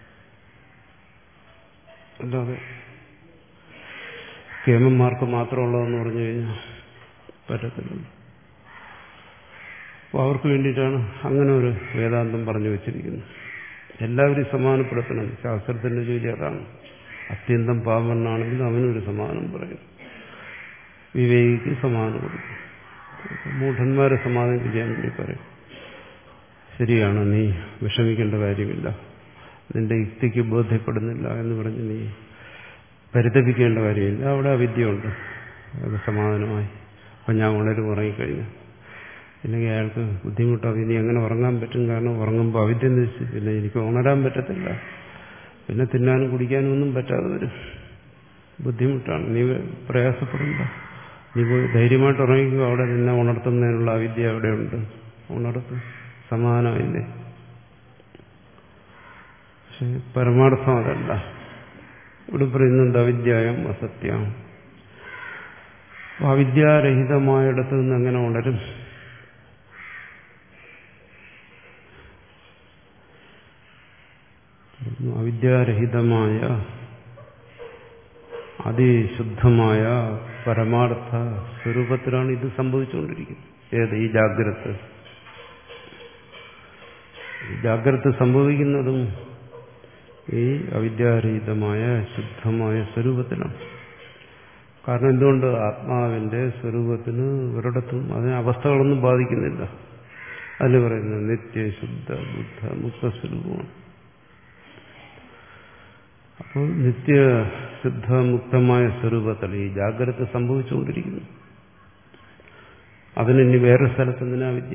അല്ലാതെ കേമന്മാർക്ക് മാത്രമുള്ളതെന്ന് പറഞ്ഞു കഴിഞ്ഞാൽ പറ്റത്തില്ല. അപ്പോൾ അവർക്ക് വേണ്ടിയിട്ടാണ് അങ്ങനെ ഒരു വേദാന്തം പറഞ്ഞു വച്ചിരിക്കുന്നത്. എല്ലാവരും സമാധാനപ്പെടുത്തണം. ശാസ്ത്രത്തിന്റെ ജോലി അതാണ്. അത്യന്തം പാവനാണെങ്കിൽ അവനൊരു സമാധാനം പറയും, വിവേകിക്ക് സമാധാനം കൊടുക്കും. മൂഢന്മാരെ സമാധാനിപ്പിക്കാൻ വേണ്ടി പറയും, ശരിയാണ്, നീ വിഷമിക്കേണ്ട കാര്യമില്ല, നിന്റെ യുക്തിക്ക് ബോധ്യപ്പെടുന്നില്ല എന്ന് പറഞ്ഞ് നീ പരിതപിക്കേണ്ട കാര്യമില്ല, അവിടെ അവിദ്യയുണ്ട്, അത് സമാധാനമായി. അപ്പം ഞാൻ ഉണരും ഉറങ്ങിക്കഴിഞ്ഞു. ഇല്ലെങ്കിൽ അയാൾക്ക് ബുദ്ധിമുട്ടാവും, ഇനി എങ്ങനെ ഉറങ്ങാൻ പറ്റും? കാരണം ഉറങ്ങുമ്പോൾ അവിദ്യ നശിച്ചു, പിന്നെ എനിക്ക് ഉണരാൻ പറ്റത്തില്ല, പിന്നെ തിന്നാനും കുടിക്കാനും ഒന്നും പറ്റാതെ വരും, ബുദ്ധിമുട്ടാണ്. നീ പ്രയാസപ്പെടണ്ട, നീ പോയി ധൈര്യമായിട്ട് ഉറങ്ങിക്കുക. അവിടെ നിന്നെ ഉണർത്തുന്നതിനുള്ള അവിദ്യ അവിടെയുണ്ട്, ഉണർത്തും, സമാധാനമില്ലേ. പക്ഷെ പരമാർത്ഥം അതല്ല. ഇവിടെ പറയുന്നുണ്ട് അവിദ്യായം അസത്യം. അവിദ്യാരഹിതമായിടത്ത് നിന്ന് എങ്ങനെ ഉണരും? അവിദ്യാരഹിതമായ അതിശുദ്ധമായ പരമാർത്ഥ സ്വരൂപത്തിലാണ് ഇത് സംഭവിച്ചുകൊണ്ടിരിക്കുന്നത്. ഏത്? ഈ ജാഗ്രത. ജാഗ്രത സംഭവിക്കുന്നതും ഈ അവിദ്യാരഹിതമായ ശുദ്ധമായ സ്വരൂപത്തിലാണ്. കാരണം എന്തുകൊണ്ട്? ആത്മാവിന്റെ സ്വരൂപത്തിന് ഒരിടത്തും അതിന് അവസ്ഥകളൊന്നും ബാധിക്കുന്നില്ല. അതിന് പറയുന്നത് നിത്യശുദ്ധ ബുദ്ധ മുക്തസ്വരൂപമാണ്. അപ്പോൾ നിത്യശുദ്ധ മുക്തമായ സ്വരൂപത്തിൽ ഈ ജാഗ്രത സംഭവിച്ചുകൊണ്ടിരിക്കുന്നു. അതിനി വേറെ സ്ഥലത്തെന്തിനാ വിദ്യ?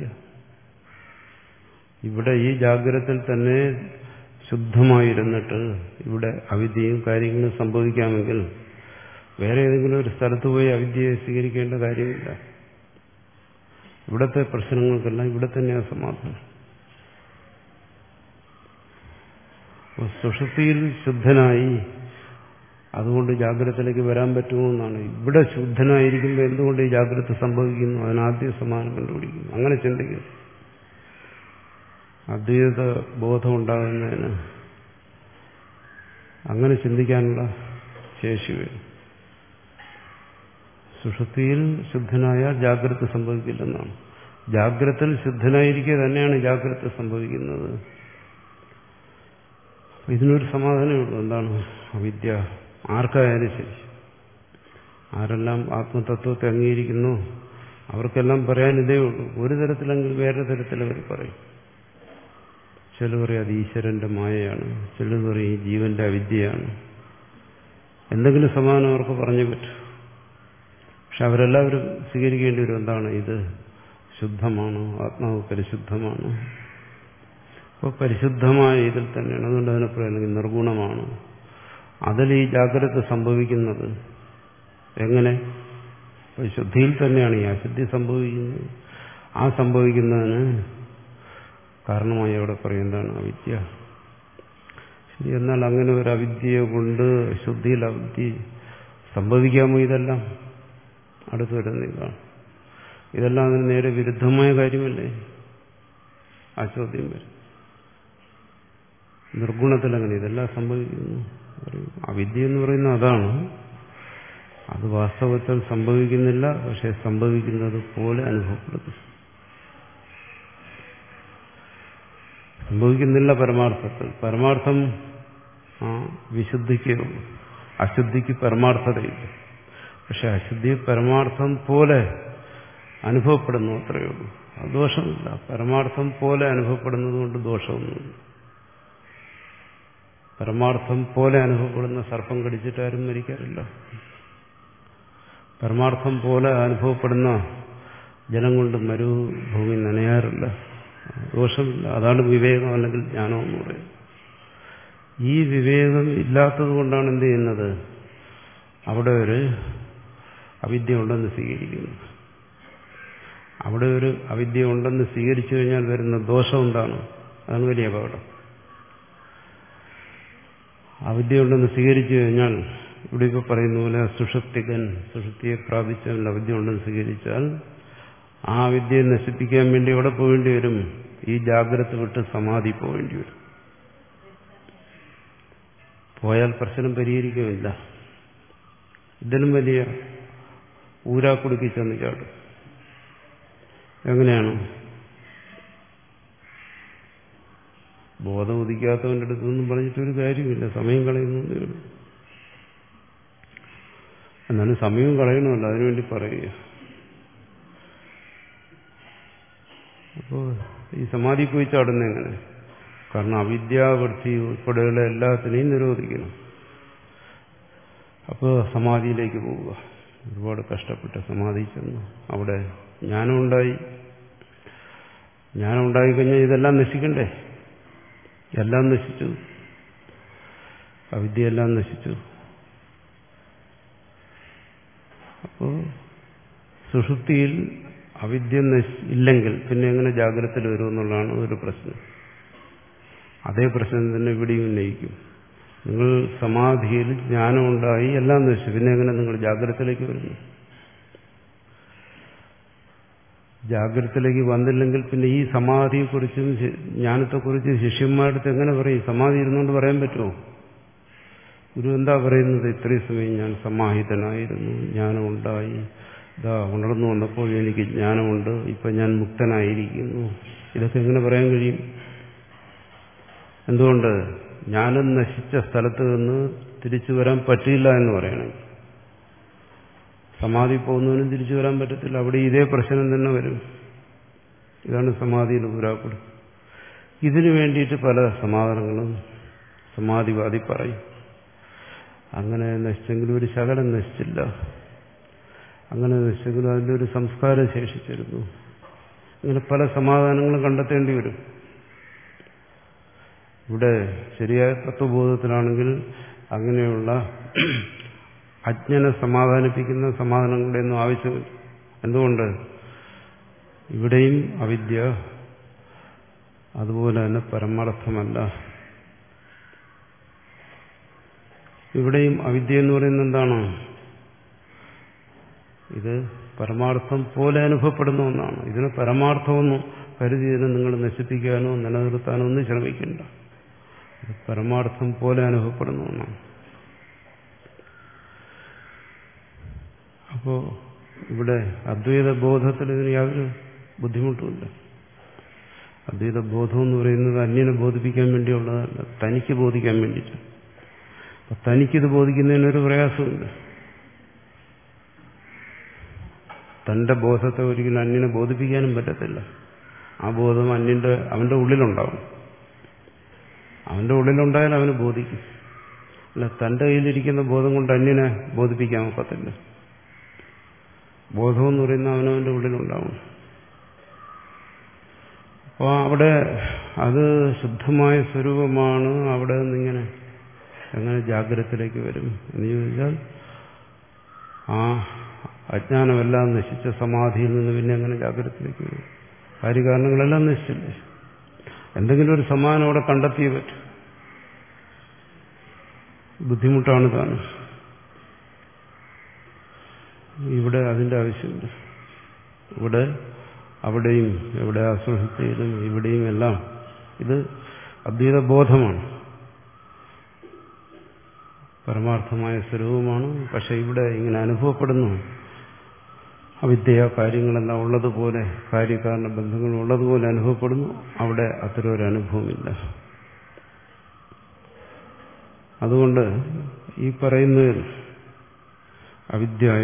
ഇവിടെ ഈ ജാഗ്രതയിൽ തന്നെ ശുദ്ധമായിരുന്നിട്ട് ഇവിടെ അവിദ്യയും കാര്യങ്ങളും സംഭവിക്കാമെങ്കിൽ വേറെ ഏതെങ്കിലും ഒരു സ്ഥലത്ത് പോയി അവിദ്യയെ സ്വീകരിക്കേണ്ട കാര്യമില്ല. ഇവിടുത്തെ പ്രശ്നങ്ങൾക്കെല്ലാം ഇവിടെ തന്നെയാണ് സമാധാനം. സുഷുപ്തിയിൽ ശുദ്ധനായി അതുകൊണ്ട് ജാഗ്രതയിലേക്ക് വരാൻ പറ്റുമോ എന്നാണ്. ഇവിടെ ശുദ്ധനായിരിക്കുമ്പോൾ എന്തുകൊണ്ട് ഈ ജാഗ്രത സംഭവിക്കുന്നു? അതിനാദ്യം സമാധാനം കണ്ടുപിടിക്കുന്നു. അങ്ങനെ ചിന്തിക്കുന്നു. അദ്വൈത ബോധം ഉണ്ടാകുന്നതിന് അങ്ങനെ ചിന്തിക്കാനുള്ള ശേഷി വേണം. സുഷുപ്തിയിൽ ശുദ്ധനായാൽ ജാഗ്രത സംഭവിക്കില്ലെന്നാണ്. ജാഗ്രതയിൽ ശുദ്ധനായിരിക്കുക തന്നെയാണ് ജാഗ്രത സംഭവിക്കുന്നത്. ഇതിനൊരു സമാധാനമേ ഉള്ളൂ. എന്താണ്? അവിദ്യ ആർക്കായാലും ശരി, ആരെല്ലാം ആത്മതത്വത്തെ അംഗീകരിക്കുന്നു അവർക്കെല്ലാം പറയാൻ ഇതേ ഉള്ളൂ. ഒരു തരത്തിലെങ്കിൽ വേറെ തരത്തിൽ അവർ പറയും. ചിലർ പറയും അത് ഈശ്വരന്റെ മായയാണ്, ചിലർ പറയും ഈ ജീവന്റെ അവിദ്യയാണ്. എന്തെങ്കിലും സമാധാനം അവർക്ക് പറഞ്ഞു പറ്റും. പക്ഷെ അവരെല്ലാവരും സ്വീകരിക്കേണ്ടി വരും. എന്താണ്? ഇത് ശുദ്ധമാണ്, ആത്മാവ് പരിശുദ്ധമാണ്. അപ്പോൾ പരിശുദ്ധമായ ഇതിൽ തന്നെയാണ്. അതുകൊണ്ട് അതിനെ പറയുന്നത് നിർഗുണമാണ്. അതിൽ ഈ ജാഗ്രത സംഭവിക്കുന്നത് എങ്ങനെ? ശുദ്ധിയിൽ തന്നെയാണ് ഈ അശുദ്ധി സംഭവിക്കുന്നത്. ആ സംഭവിക്കുന്നതിന് കാരണമായി അവിടെ പറയുന്നതാണ് അവിദ്യ. ശരി, എന്നാൽ അങ്ങനെ ഒരു അവിദ്യയെ കൊണ്ട് ശുദ്ധിയിൽ അവിദ്യ സംഭവിക്കാമോ? ഇതെല്ലാം അടുത്ത് വരുന്ന ഇതാണ്. ഇതെല്ലാം അതിന് നേരെ വിരുദ്ധമായ കാര്യമല്ലേ? ആ ചോദ്യം വരും. നിർഗുണത്തിൽ അങ്ങനെ ഇതെല്ലാം സംഭവിക്കുന്നു. അവിദ്യ എന്ന് പറയുന്നത് അതാണ്. അത് വാസ്തവത്തിൽ സംഭവിക്കുന്നില്ല, പക്ഷെ സംഭവിക്കുന്നത് പോലെ അനുഭവപ്പെടുന്നു. സംഭവിക്കുന്നില്ല പരമാർത്ഥത്തിൽ. പരമാർത്ഥം ആ വിശുദ്ധിക്കേ ഉള്ളൂ, അശുദ്ധിക്ക് പരമാർത്ഥതയില്ല. പക്ഷെ അശുദ്ധി പരമാർത്ഥം പോലെ അനുഭവപ്പെടുന്നു, അത്രയേ ഉള്ളൂ. അത് ദോഷമില്ല. പരമാർത്ഥം പോലെ അനുഭവപ്പെടുന്നത് കൊണ്ട് ദോഷമൊന്നുമില്ല. പരമാർത്ഥം പോലെ അനുഭവപ്പെടുന്ന സർപ്പം കടിച്ചിട്ടാരും മരിക്കാറില്ല. പരമാർത്ഥം പോലെ അനുഭവപ്പെടുന്ന ജലം കൊണ്ട് മരുഭൂമി നനയാറില്ല. ദോഷമില്ല. അതാണ് വിവേകം, അല്ലെങ്കിൽ ജ്ഞാനം എന്ന് പറയുന്നത്. ഈ വിവേകം ഇല്ലാത്തത് കൊണ്ടാണ് എന്ത് ചെയ്യുന്നത്? അവിടെ ഒരു അവിദ്യ ഉണ്ടെന്ന് സ്വീകരിക്കുന്നു. അവിടെ ഒരു അവിദ്യ ഉണ്ടെന്ന് സ്വീകരിച്ചു കഴിഞ്ഞാൽ വരുന്ന ദോഷം എന്താണ്? അതാണ് വലിയ അപകടം. അവിദ്യ ഉണ്ടെന്ന് സ്വീകരിച്ചു കഴിഞ്ഞാൽ, ഇവിടെ ഇപ്പോൾ പറയുന്ന പോലെ സുഷുപ്തികൻ, സുഷുപ്തിയെ പ്രാപിച്ചാൽ അവിദ്യ ഉണ്ടെന്ന് സ്വീകരിച്ചാൽ ആ വിദ്യയെ നശിപ്പിക്കാൻ വേണ്ടി എവിടെ പോകേണ്ടി വരും? ഈ ജാഗ്രത വിട്ട് സമാധി പോകേണ്ടി വരും. പോയാൽ പ്രശ്നം പരിഹരിക്കുമില്ല. ഇതിലും വലിയ ഊരാക്കുടുക്കി ചെന്ന് ചാടും. എങ്ങനെയാണ്? ബോധം ഉദിക്കാത്തവൻ്റെ അടുത്തൊന്നും പറഞ്ഞിട്ടൊരു കാര്യമില്ല. സമയം കളയുന്നതേ ഉള്ളൂ. എന്നാലും സമയം കളയണമല്ലോ, അതിനുവേണ്ടി പറയുക. അപ്പോൾ ഈ സമാധി പോയി ചാടുന്ന എങ്ങനെ? കാരണം അവിദ്യാവൃത്തി ഉൾപ്പെടെയുള്ള എല്ലാത്തിനെയും നിരോധിക്കണം. അപ്പോൾ സമാധിയിലേക്ക് പോവുക. ഒരുപാട് കഷ്ടപ്പെട്ട് സമാധി ചെന്നു, അവിടെ ജ്ഞാനം ഉണ്ടായി. ജ്ഞാനം ഉണ്ടായിക്കഴിഞ്ഞാൽ ഇതെല്ലാം നശിക്കണ്ടേ? എല്ലാം നശിച്ചു, അവിദ്യയെല്ലാം നശിച്ചു. അപ്പോൾ സുഷുപ്തിയിൽ അവിദ്യ ഇല്ലെങ്കിൽ പിന്നെ എങ്ങനെ ജാഗ്രതയിൽ വരുമെന്നുള്ളതാണ് ഒരു പ്രശ്നം. അതേ പ്രശ്നം തന്നെ ഇവിടെയും ഉന്നയിക്കും. നിങ്ങൾ സമാധിയിൽ ജ്ഞാനം ഉണ്ടായി, എല്ലാം നശിച്ചു, പിന്നെ എങ്ങനെ നിങ്ങൾ ജാഗ്രതയിലേക്ക് വരുന്നു? ജാഗ്രതയിലേക്ക് വന്നില്ലെങ്കിൽ പിന്നെ ഈ സമാധിയെക്കുറിച്ചും ജ്ഞാനത്തെക്കുറിച്ചും ശിഷ്യന്മാരുടെ എങ്ങനെ പറയും? സമാധി ഇരുന്നുകൊണ്ട് പറയാൻ പറ്റുമോ? ഗുരു എന്താ പറയുന്നത്? ഇത്രയും സമയം ഞാൻ സമാഹിതനായിരുന്നു, ജ്ഞാനമുണ്ടായി, ഇതാ ഉണർന്നു വന്നപ്പോൾ എനിക്ക് ജ്ഞാനമുണ്ട്, ഇപ്പം ഞാൻ മുക്തനായിരിക്കുന്നു. ഇതൊക്കെ എങ്ങനെ പറയാൻ കഴിയും? എന്തുകൊണ്ട്? ജ്ഞാനം നശിച്ച സ്ഥലത്ത് നിന്ന് തിരിച്ചു വരാൻ പറ്റില്ല എന്ന് പറയണം. സമാധി പോകുന്നതിനും തിരിച്ചു വരാൻ പറ്റത്തില്ല. അവിടെ ഇതേ പ്രശ്നം തന്നെ വരും. ഇതാണ് സമാധിയിൽ പുരാപ്പെടും. ഇതിനു വേണ്ടിയിട്ട് പല സമാധാനങ്ങളും സമാധിവാദി പറയും. അങ്ങനെ നശിച്ചെങ്കിലും ഒരു ശകലം നശിച്ചില്ല, അങ്ങനെ നശിച്ചെങ്കിലും അതിൻ്റെ ഒരു സംസ്കാരം ശേഷിച്ചിരുന്നു. ഇങ്ങനെ പല സമാധാനങ്ങളും കണ്ടെത്തേണ്ടി വരും. ഇവിടെ ശരിയായ തത്വബോധത്തിലാണെങ്കിൽ അങ്ങനെയുള്ള അജ്ഞനെ സമാധാനിപ്പിക്കുന്ന സമാധാനങ്ങളുടെ ഒന്നും ആവശ്യമില്ല. എന്തുകൊണ്ട്? ഇവിടെയും അവിദ്യ അതുപോലെ തന്നെ പരമാർത്ഥമല്ല. ഇവിടെയും അവിദ്യ എന്ന് പറയുന്നത് എന്താണ്? ഇത് പരമാർത്ഥം പോലെ അനുഭവപ്പെടുന്ന ഒന്നാണ്. ഇതിനെ പരമാർത്ഥമൊന്നും കരുതി ഇതിനെ നിങ്ങൾ നശിപ്പിക്കാനോ നിലനിർത്താനോ ഒന്നും ശ്രമിക്കണ്ട. ഇത് പരമാർത്ഥം പോലെ അനുഭവപ്പെടുന്ന ഒന്നാണ്. അപ്പോൾ ഇവിടെ അദ്വൈത ബോധത്തിൽ ഇതിന് യാതൊരു ബുദ്ധിമുട്ടുമില്ല. അദ്വൈത ബോധം എന്ന് പറയുന്നത് അന്യനെ ബോധിപ്പിക്കാൻ വേണ്ടിയുള്ളതല്ല, തനിക്ക് ബോധിക്കാൻ വേണ്ടിയിട്ട്. അപ്പം തനിക്കിത് ബോധിക്കുന്നതിനൊരു പ്രയാസമില്ല. തന്റെ ബോധത്തെ ഒരിക്കലും അന്യനെ ബോധിപ്പിക്കാനും പറ്റത്തില്ല. ആ ബോധം അന്യന്റെ അവന്റെ ഉള്ളിലുണ്ടാവും. അവന്റെ ഉള്ളിലുണ്ടായാൽ അവന് ബോധിക്കും. അല്ല, തന്റെ കയ്യിലിരിക്കുന്ന ബോധം കൊണ്ട് അന്യനെ ബോധിപ്പിക്കാൻ ഒക്കത്തില്ല. ബോധം എന്ന് പറയുന്ന അവനവന്റെ ഉള്ളിലുണ്ടാവും. അപ്പോൾ അവിടെ അത് ശുദ്ധമായ സ്വരൂപമാണ്. അവിടെ നിന്നിങ്ങനെ എങ്ങനെ ജാഗ്രതത്തിലേക്ക് വരും എന്ന് ചോദിച്ചാൽ, ആ അജ്ഞാനമെല്ലാം നശിച്ച സമാധിയിൽ നിന്ന് പിന്നെ എങ്ങനെ ജാഗ്രതത്തിലേക്ക് വരും? കാര്യകാരണങ്ങളെല്ലാം നശിച്ചില്ലേ? എന്തെങ്കിലും ഒരു സമാനം അവിടെ കണ്ടെത്തിയേ പറ്റും. ബുദ്ധിമുട്ടാണ് താനും. ഇവിടെ അതിന്റെ ആവശ്യമുണ്ട്. ഇവിടെ അവിടെയും എവിടെ അസുഖത്തിലും ഇവിടെയും എല്ലാം ഇത് അദ്വൈത ബോധമാണ്, പരമാർത്ഥമായ സ്വരൂപമാണ്. പക്ഷെ ഇവിടെ ഇങ്ങനെ അനുഭവപ്പെടുന്നു അവിദ്യ കാര്യങ്ങളെല്ലാം ഉള്ളതുപോലെ, കാര്യകാരണ ബന്ധങ്ങൾ ഉള്ളതുപോലെ അനുഭവപ്പെടുന്നു. അവിടെ അത്തരം ഒരു അനുഭവമില്ല. അതുകൊണ്ട് ഈ പറയുന്നത് അവിദ്യയ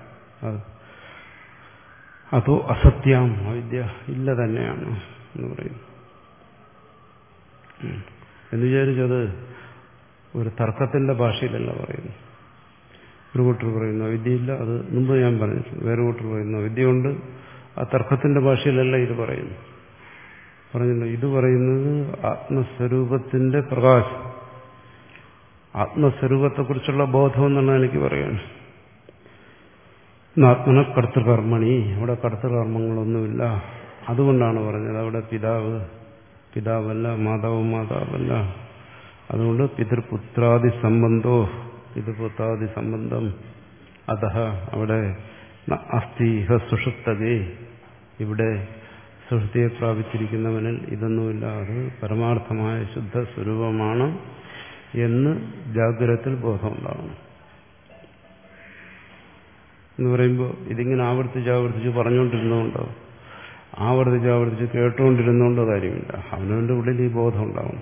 അതോ അസത്യം, അവിദ്യ ഇല്ല തന്നെയാണ് എന്ന് പറയുന്നു. എന്ന് വിചാരിച്ചത് ഒരു തർക്കത്തിന്റെ ഭാഷയിലല്ല പറയുന്നു. ഒരു കൂട്ടർ പറയുന്നു അവിദ്യയില്ല, അത് മുമ്പ് ഞാൻ പറഞ്ഞിട്ടുണ്ട്. വേറെ കൂട്ടർ പറയുന്നു അവിദ്യയുണ്ട്, ആ തർക്കത്തിന്റെ ഭാഷയിലല്ല ഇത് പറയുന്നു. പറഞ്ഞല്ലോ, ഇത് പറയുന്നത് ആത്മസ്വരൂപത്തിന്റെ പ്രകാശം, ആത്മസ്വരൂപത്തെക്കുറിച്ചുള്ള ബോധം എന്നാണ് എനിക്ക് പറയുന്നത്. ആത്മന കർത്തൃകർമ്മണി, അവിടെ കർത്തൃകർമ്മങ്ങളൊന്നുമില്ല. അതുകൊണ്ടാണ് പറഞ്ഞത് അവിടെ പിതാവ് പിതാവല്ല, മാതാവ് മാതാവല്ല. അതുകൊണ്ട് പിതൃപുത്രാദി സംബന്ധോ, പിതൃപുത്രാദി സംബന്ധം അത അവിടെ അസ്ഥി സുഷുപ്തകേ, ഇവിടെ സുഷുപ്തിയെ പ്രാപിച്ചിരിക്കുന്നവനിൽ ഇതൊന്നുമില്ല, അത് പരമാർത്ഥമായ ശുദ്ധ സ്വരൂപമാണ് എന്ന് ജാഗ്രതത്തിൽ ബോധമുണ്ടാകണം എന്ന് പറയുമ്പോൾ ഇതിങ്ങനെ ആവർത്തിച്ച് ആവർത്തിച്ച് പറഞ്ഞുകൊണ്ടിരുന്നുകൊണ്ടോ ആവർത്തിച്ച് ആവർത്തിച്ച് കേട്ടുകൊണ്ടിരുന്നുകൊണ്ടോ കാര്യമില്ല. അവനവന്റെ ഉള്ളിൽ ഈ ബോധം ഉണ്ടാവും.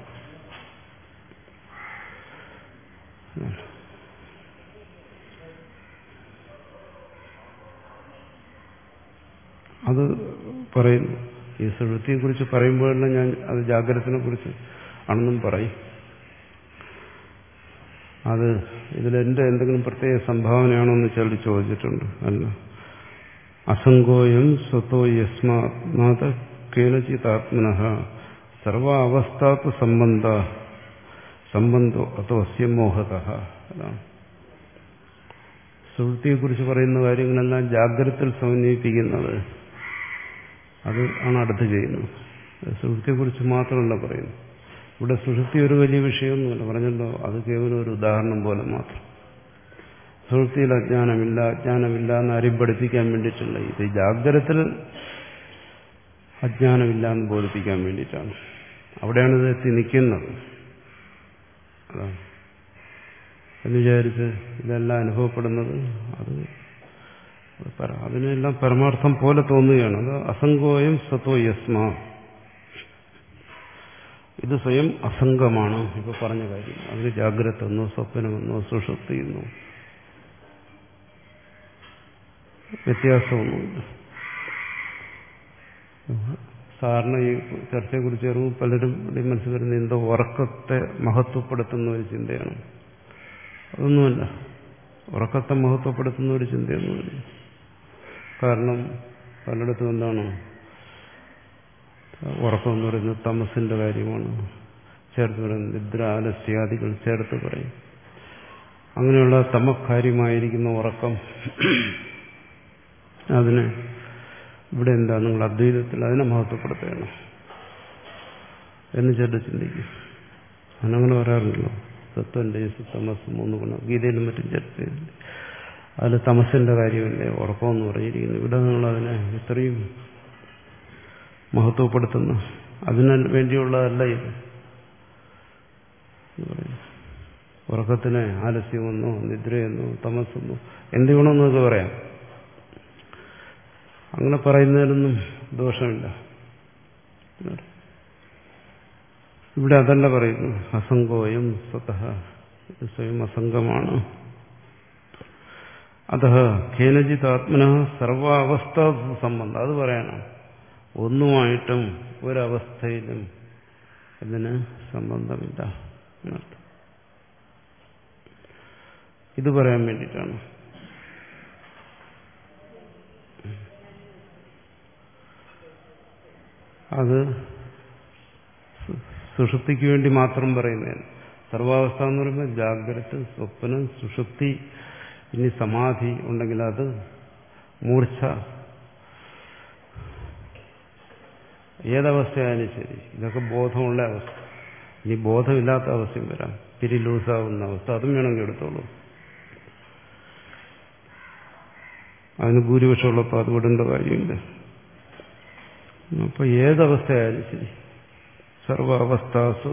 അത് പറയുന്നു. ഈ സുഷുപ്തിയെ കുറിച്ച് പറയുമ്പോഴെല്ലാം ഞാൻ അത് ജാഗ്രതത്തിനെ കുറിച്ച് ആണെന്നും പറയും. അത് ഇതിലെന്റെ എന്തെങ്കിലും പ്രത്യേക സംഭാവനയാണോ എന്ന് ചിലർ ചോദിച്ചിട്ടുണ്ട്. അല്ല, അസംഗോയം സ്വത്തോ യസ്മാത് കേനചിതാത്മനഃ സർവ അവസ്ഥാത്തു സംബന്ധ സംബന്ധോ അതോ അസ്യ മോഹതഃ. അതാണ് സുഷുപ്തിയെക്കുറിച്ച് പറയുന്ന കാര്യങ്ങളെല്ലാം ജാഗ്രതയിൽ സമന്വയിപ്പിക്കുന്നത്. അത് ആണ് അടുത്ത് ചെയ്യുന്നത്. സുഷുപ്തിയെക്കുറിച്ച് മാത്രമല്ല പറയുന്നു. ഇവിടെ സുഷുപ്തി ഒരു വലിയ വിഷയമൊന്നുമില്ല, പറഞ്ഞല്ലോ, അത് കേവലം ഒരു ഉദാഹരണം പോലെ മാത്രം. സുഷുപ്തിയിൽ അജ്ഞാനമില്ല അജ്ഞാനമില്ല എന്ന് ആരെയും പഠിപ്പിക്കാൻ വേണ്ടിയിട്ടില്ല. ഇത് ജാഗ്രതത്തിൽ അജ്ഞാനമില്ല എന്ന് ബോധിപ്പിക്കാൻ വേണ്ടിയിട്ടാണ്. അവിടെയാണ് ഇത് എത്തി നിൽക്കുന്നത്. അതാണ് എന്ന് വിചാരിച്ച് ഇതെല്ലാം അനുഭവപ്പെടുന്നത് അത് അതിനെല്ലാം പരമാർത്ഥം പോലെ തോന്നുകയാണ്. അത് അസംഗോയം സത്തോ യസ്മാ, ഇത് സ്വയം അസംഗമാണ്. ഇപ്പൊ പറഞ്ഞ കാര്യം അതിന് ജാഗ്രത എന്നോ സ്വപ്നമെന്നോ സുഷുപ്തിയെന്നോ വ്യത്യാസമൊന്നുമില്ല. സാറിന് ഈ ചർച്ചയെക്കുറിച്ച് അറിവ് പലരും മനസ്സിൽ വരുന്ന എന്തോ ഉറക്കത്തെ മഹത്വപ്പെടുത്തുന്ന ഒരു ചിന്തയാണ്. അതൊന്നുമല്ല, ഉറക്കത്തെ മഹത്വപ്പെടുത്തുന്ന ഒരു ചിന്തയൊന്നുമില്ല. കാരണം പലയിടത്തും എന്താണ് ഉറക്കം എന്ന് പറയുന്നത് തമസിന്റെ കാര്യമാണ് ചേർത്ത് പറയുന്നത്. നിദ്ര ആലസ്യാദികൾ ചേർത്ത് പറയും. അങ്ങനെയുള്ള തമക്കാര്യമായിരിക്കുന്ന ഉറക്കം അതിന് ഇവിടെ എന്താ നിങ്ങൾ അദ്വൈതത്തിൽ അതിനെ മഹത്വപ്പെടുത്തുകയാണ് എന്ന് ചേർത്ത് ചിന്തിക്കും. അതിനങ്ങനെ പറയാറുണ്ടല്ലോ. സത്വന്റെ തമസ് മൂന്ന് ഗുണം ഗീതയിലും മറ്റും ചർച്ച ചെയ്തിട്ടുണ്ട്. അതിൽ തമസിന്റെ കാര്യമല്ലേ ഉറക്കമെന്ന് പറഞ്ഞിരിക്കുന്നു. ഇവിടെ നിങ്ങളതിനെ ഇത്രയും മഹത്വപ്പെടുത്തുന്ന അതിനു വേണ്ടിയുള്ളതല്ല ഇത്. ഉറക്കത്തിന് ആലസ്യമെന്നോ നിദ്രയെന്നോ തമസെന്നോ എന്ത് ഗുണമെന്നൊക്കെ പറയാം. അങ്ങനെ പറയുന്നതിനൊന്നും ദോഷമില്ല. ഇവിടെ അതല്ല പറയുന്നു. അസംഗോയം സ്വതഃ, ഇത് സ്വയം അസംഗമാണ്. അതഃ കേനചിത് ആത്മനഃ സർവാവസ്ഥ സംബന്ധം, അത് പറയാനാണ്. ഒന്നുമായിട്ടും ഒരവസ്ഥയിലും ഇതിന് സംബന്ധമില്ല എന്നർത്ഥം. ഇത് പറയാൻ വേണ്ടിയിട്ടാണ്. അത് സുഷുപ്തിക്ക് വേണ്ടി മാത്രം പറയുന്നതാണ്. സർവാവസ്ഥ എന്ന് പറയുമ്പോൾ ജാഗ്രത, സ്വപ്നം, സുഷുപ്തി, ഇനി സമാധി ഉണ്ടെങ്കിൽ അത്, മൂർച്ഛ, ഏതവസ്ഥയായാലും ശരി, ഇതൊക്കെ ബോധമുള്ള അവസ്ഥ. ഇനി ബോധമില്ലാത്ത അവസ്ഥയും വരാം, തിരി ലൂസാവുന്ന അവസ്ഥ, അതും വേണമെങ്കിൽ എടുത്തോളൂ. അതിന് ഭൂരിപക്ഷമുള്ളപ്പോൾ അത് വിടേണ്ട കാര്യമില്ല. അപ്പൊ ഏതവസ്ഥയായാലും ശരി, സർവ അവസ്ഥാസു,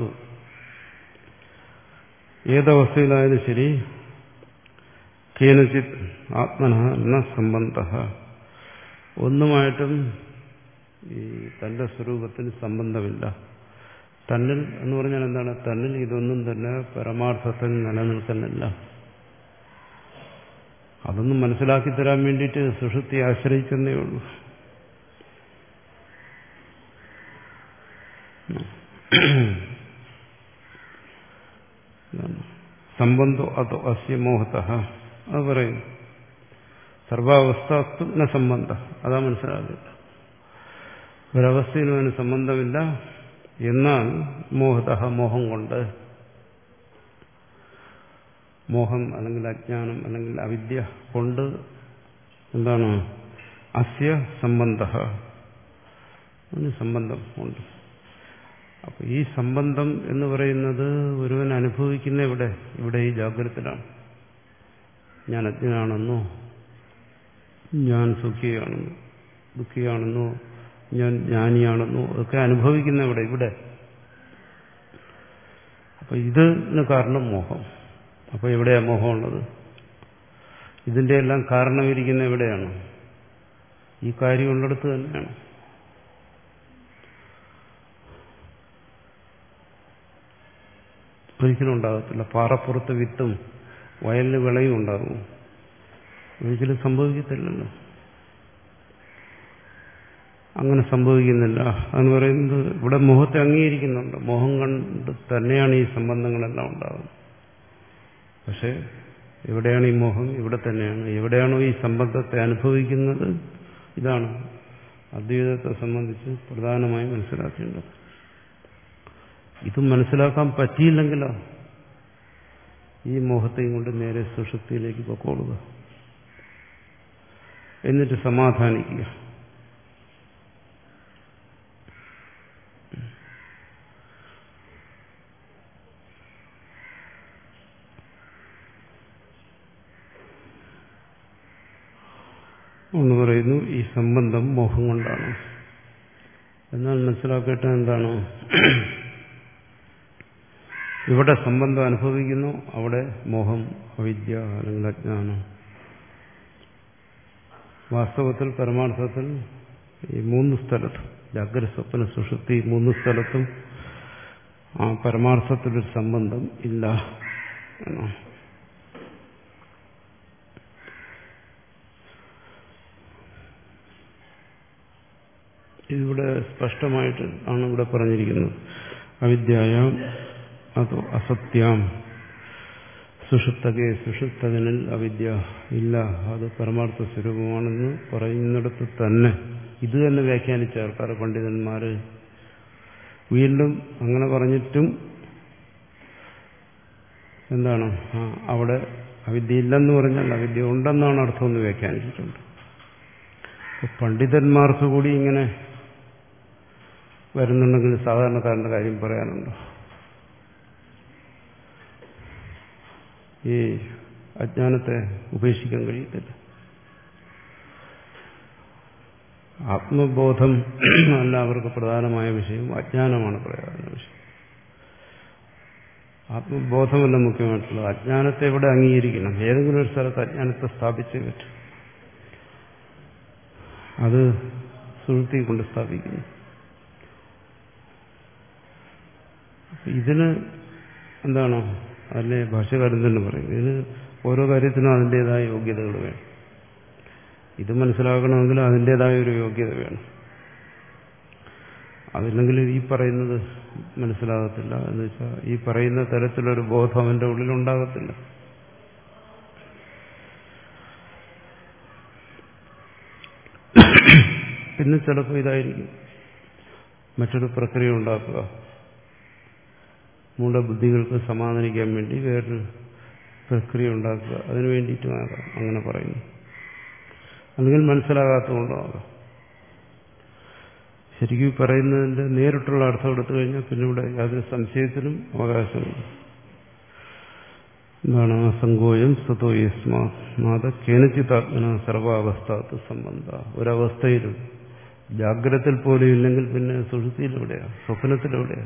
ഏതവസ്ഥയിലായാലും ശരി, കേനചിത് ആത്മന ന സംബന്ധ, ഒന്നുമായിട്ടും ഈ തന്റെ സ്വരൂപത്തിന് സംബന്ധമില്ല. തന്നിൽ എന്ന് പറഞ്ഞാൽ എന്താണ്? തന്നിൽ ഇതൊന്നും തന്നെ പരമാർത്ഥത്തിൽ നിലനിൽക്കുന്നില്ല. അതൊന്നും മനസ്സിലാക്കി തരാൻ വേണ്ടിയിട്ട് സുഷുപ്തി ആശ്രയിച്ചെന്നേ ഉള്ളൂ. സംബന്ധോ അതോ അസ്യ മോഹത, അത് പറയും. സർവാവസ്ഥ ന സംബന്ധ, അതാ മനസ്സിലാക്കുക. ഒരവസ്ഥയിലും അതിന് സംബന്ധമില്ല. എന്നാൽ മോഹത, മോഹം കൊണ്ട്, മോഹം അല്ലെങ്കിൽ അജ്ഞാനം അല്ലെങ്കിൽ അവിദ്യ കൊണ്ട് എന്താണ്? അസ്യ സംബന്ധ, അതിന് സംബന്ധം ഉണ്ട്. അപ്പൊ ഈ സംബന്ധം എന്ന് പറയുന്നത് ഒരുവൻ അനുഭവിക്കുന്ന ഇവിടെ ഇവിടെ ഈ ജാഗ്രതത്തിലാണ്. ഞാൻ അജ്ഞനാണെന്നോ, ഞാൻ സുഖിയാണെന്നോ, ദുഃഖിയാണെന്നോ, ഞാൻ ജ്ഞാനിയാണെന്നോ ഒക്കെ അനുഭവിക്കുന്ന ഇവിടെ ഇവിടെ അപ്പൊ ഇതിന് കാരണം മോഹം. അപ്പൊ എവിടെയാ മോഹമുള്ളത്? ഇതിന്റെ എല്ലാം കാരണം ഇരിക്കുന്ന എവിടെയാണ്? ഈ കാര്യമുള്ളിടത്ത് തന്നെയാണ്. ഒരിക്കലും ഉണ്ടാകത്തില്ല. പാറപ്പുറത്ത് വിത്തും വയലിന് വിളയും ഉണ്ടാകും? ഒരിക്കലും സംഭവിക്കത്തില്ലല്ലോ. അങ്ങനെ സംഭവിക്കുന്നില്ല എന്ന് പറയുന്നത് ഇവിടെ മോഹത്തെ അംഗീകരിക്കുന്നുണ്ട്. മോഹം കൊണ്ട് തന്നെയാണ് ഈ സംബന്ധങ്ങളെല്ലാം ഉണ്ടാകുന്നത്. പക്ഷെ എവിടെയാണ് ഈ മോഹം? ഇവിടെ തന്നെയാണ്. എവിടെയാണോ ഈ സംബന്ധത്തെ അനുഭവിക്കുന്നത്? ഇതാണ് അദ്വൈതത്തെ സംബന്ധിച്ച് പ്രധാനമായും മനസ്സിലാക്കേണ്ടത്. ഇത് മനസ്സിലാക്കാൻ പറ്റിയില്ലെങ്കിലോ ഈ മോഹത്തെയും കൊണ്ട് നേരെ സുഷുപ്തിയിലേക്ക് പൊക്കോളുക, എന്നിട്ട് സമാധാനിക്കുക. എന്ന് പറയുന്നു ഈ സംബന്ധം മോഹം കൊണ്ടാണ്. എന്നാൽ മനസ്സിലാക്കേണ്ടത് എന്താണ്? ഇവിടെ സംബന്ധം അനുഭവിക്കുന്നു, അവിടെ മോഹം, അവിദ്യ അല്ലെങ്കിൽ അജ്ഞാനം. വാസ്തവത്തിൽ പരമാർത്ഥത്തിൽ ഈ മൂന്ന് സ്ഥലത്തും ജാഗ്രത സ്വപ്ന സുഷുപ്തി മൂന്ന് സ്ഥലത്തും ആ പരമാർത്ഥത്തിലൊരു സംബന്ധം ഇല്ല എന്നാണ്. ഇതിവിടെ സ്പഷ്ടമായിട്ട് ആണ് ഇവിടെ പറഞ്ഞിരിക്കുന്നത്. അവിദ്യായാം അതോ അസത്യാം സുഷുപ്തകെ സുഷുപ്തകനിൽ അവിദ്യ ഇല്ല, അത് പരമാർത്ഥ സ്വരൂപമാണെന്ന് പറയുന്നിടത്ത് തന്നെ ഇത് തന്നെ വ്യാഖ്യാനിച്ച ആൾക്കാർ പണ്ഡിതന്മാർ വീണ്ടും അങ്ങനെ പറഞ്ഞിട്ടും എന്താണ് ആ അവിടെ അവിദ്യ ഇല്ലെന്ന് പറഞ്ഞാൽ അവിദ്യ ഉണ്ടെന്നാണ് അർത്ഥമെന്ന് വ്യാഖ്യാനിച്ചിട്ടുണ്ട്. പണ്ഡിതന്മാർക്ക് കൂടി ഇങ്ങനെ വരുന്നുണ്ടെങ്കിൽ സാധാരണക്കാരന്റെ കാര്യം പറയാനുണ്ടോ? ഈ അജ്ഞാനത്തെ ഉപേക്ഷിക്കാൻ കഴിയത്തില്ല. ആത്മബോധം അല്ല അവർക്ക് പ്രധാനമായ വിഷയം, അജ്ഞാനമാണ് പ്രധാന വിഷയം. ആത്മബോധമല്ല മുഖ്യമായിട്ടുള്ളത്. അജ്ഞാനത്തെ ഇവിടെ അംഗീകരിക്കണം. ഏതെങ്കിലും ഒരു സ്ഥലത്ത് അജ്ഞാനത്തെ സ്ഥാപിച്ചേ പറ്റും. അത് സുഹൃത്തി കൊണ്ട് സ്ഥാപിക്കുന്നു. ഇതിന് എന്താണ് അതിലെ ഭാഷകാരൻ തന്നെ പറയും, ഇതിന് ഓരോ കാര്യത്തിനും അതിൻ്റെതായ യോഗ്യതകൾ വേണം. ഇത് മനസ്സിലാക്കണമെങ്കിൽ അതിൻ്റെതായ ഒരു യോഗ്യത വേണം. അതില്ലെങ്കിൽ ഈ പറയുന്നത് മനസ്സിലാകത്തില്ല. എന്ന് വെച്ചാൽ ഈ പറയുന്ന തരത്തിലൊരു ബോധം അവൻ്റെ ഉള്ളിലുണ്ടാകത്തില്ല. പിന്നെ ചിലപ്പോൾ ഇതായിരിക്കും മറ്റൊരു പ്രക്രിയ ഉണ്ടാക്കുക, മൂഢബുദ്ധികൾക്ക് സമാധാനിക്കാൻ വേണ്ടി വേറൊരു പ്രക്രിയ ഉണ്ടാക്കുക, അതിനു വേണ്ടിയിട്ടുമാകാം അങ്ങനെ പറയുന്നു. അല്ലെങ്കിൽ മനസ്സിലാകാത്തതുകൊണ്ടാകാം. ശരിക്കും പറയുന്നതിന്റെ നേരിട്ടുള്ള അർത്ഥം എടുത്തു കഴിഞ്ഞാൽ പിന്നെ ഇവിടെ യാതൊരു സംശയത്തിനും അവകാശമില്ല. എന്താണ് അസങ്കോയം സ്വതോ യസ്മാത് കേനചിതാത്മന സർവാവസ്ഥാത്ത് സംബന്ധ. ഒരവസ്ഥയിലും ജാഗ്രതയിൽ പോലും ഇല്ലെങ്കിൽ പിന്നെ സുഷുപ്തിയിലെവിടെയാ, സ്വപ്നത്തിലെവിടെയാ?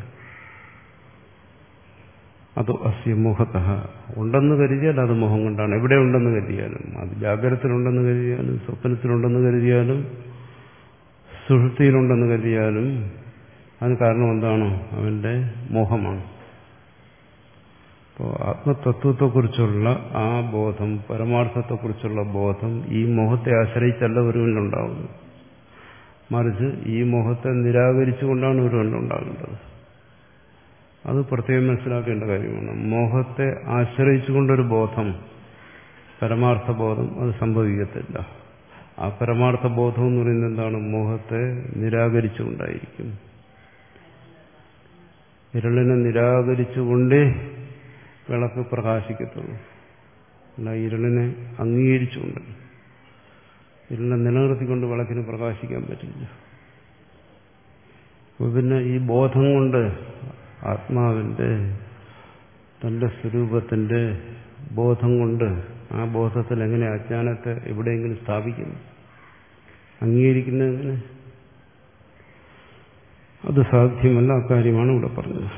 അതോ അസ്യ മോഹത ഉണ്ടെന്ന് കരുതിയാൽ അത് മോഹം കൊണ്ടാണ്. എവിടെ ഉണ്ടെന്ന് കരുതിയാലും, അത് ജാഗ്രതത്തിലുണ്ടെന്ന് കരുതിയാലും സ്വപ്നത്തിലുണ്ടെന്ന് കരുതിയാലും സുഷുപ്തിയിലുണ്ടെന്ന് കരുതിയാലും അതിന് കാരണം എന്താണ്? അവന്റെ മോഹമാണ്. അപ്പോൾ ആത്മതത്വത്തെക്കുറിച്ചുള്ള ആ ബോധം, പരമാർത്ഥത്തെക്കുറിച്ചുള്ള ബോധം ഈ മോഹത്തെ ആശ്രയിച്ചല്ല ഒരുവനുണ്ടാകുന്നത്. മറിച്ച് ഈ മോഹത്തെ നിരാകരിച്ചുകൊണ്ടാണ് ഒരുവനുണ്ടാകേണ്ടത്. അത് പ്രത്യേകം മനസ്സിലാക്കേണ്ട കാര്യമാണ്. മോഹത്തെ ആശ്രയിച്ചുകൊണ്ടൊരു ബോധം, പരമാർത്ഥ ബോധം, അത് സംഭവിക്കത്തില്ല. ആ പരമാർത്ഥ ബോധം എന്ന് പറയുന്നത് എന്താണ്? മോഹത്തെ നിരാകരിച്ചുകൊണ്ടായിരിക്കും. ഇരുളിനെ നിരാകരിച്ചുകൊണ്ടേ വിളക്ക് പ്രകാശിക്കത്തുള്ളൂ. അല്ല ഇരുളിനെ അംഗീകരിച്ചുകൊണ്ട്, ഇരുളിനെ നിലനിർത്തിക്കൊണ്ട് വിളക്കിന് പ്രകാശിക്കാൻ പറ്റില്ല. അപ്പോൾ പിന്നെ ഈ ബോധം കൊണ്ട് ആത്മാവിന്റെ തന്റെ സ്വരൂപത്തിന്റെ ബോധം കൊണ്ട് ആ ബോധത്തിൽ എങ്ങനെ അജ്ഞാനത്തെ എവിടെയെങ്കിലും സ്ഥാപിക്കുന്നു, അംഗീകരിക്കുന്നതിന് അത് സാധ്യമല്ല. അക്കാര്യമാണ് ഇവിടെ പറഞ്ഞത്.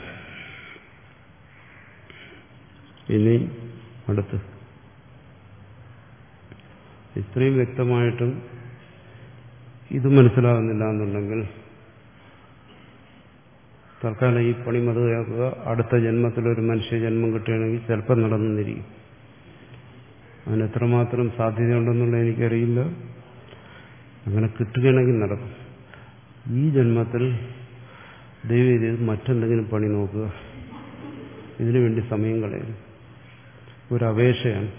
ഇനി അടുത്ത് ഇത്രയും വ്യക്തമായിട്ടും ഇത് മനസ്സിലാകുന്നില്ല എന്നുണ്ടെങ്കിൽ തൽക്കാലം ഈ പണി മതിയാക്കുക. അടുത്ത ജന്മത്തിലൊരു മനുഷ്യ ജന്മം കിട്ടുകയാണെങ്കിൽ ചിലപ്പോൾ നടന്നിരിക്കും. അതിന് എത്രമാത്രം സാധ്യതയുണ്ടെന്നുള്ളത് എനിക്കറിയില്ല. അങ്ങനെ കിട്ടുകയാണെങ്കിൽ നടക്കും. ഈ ജന്മത്തിൽ ദൈവം ചെയ്ത് മറ്റെന്തെങ്കിലും പണി നോക്കുക. ഇതിനു വേണ്ടി സമയം കളയരുത്. ഒരപേക്ഷയാണ്.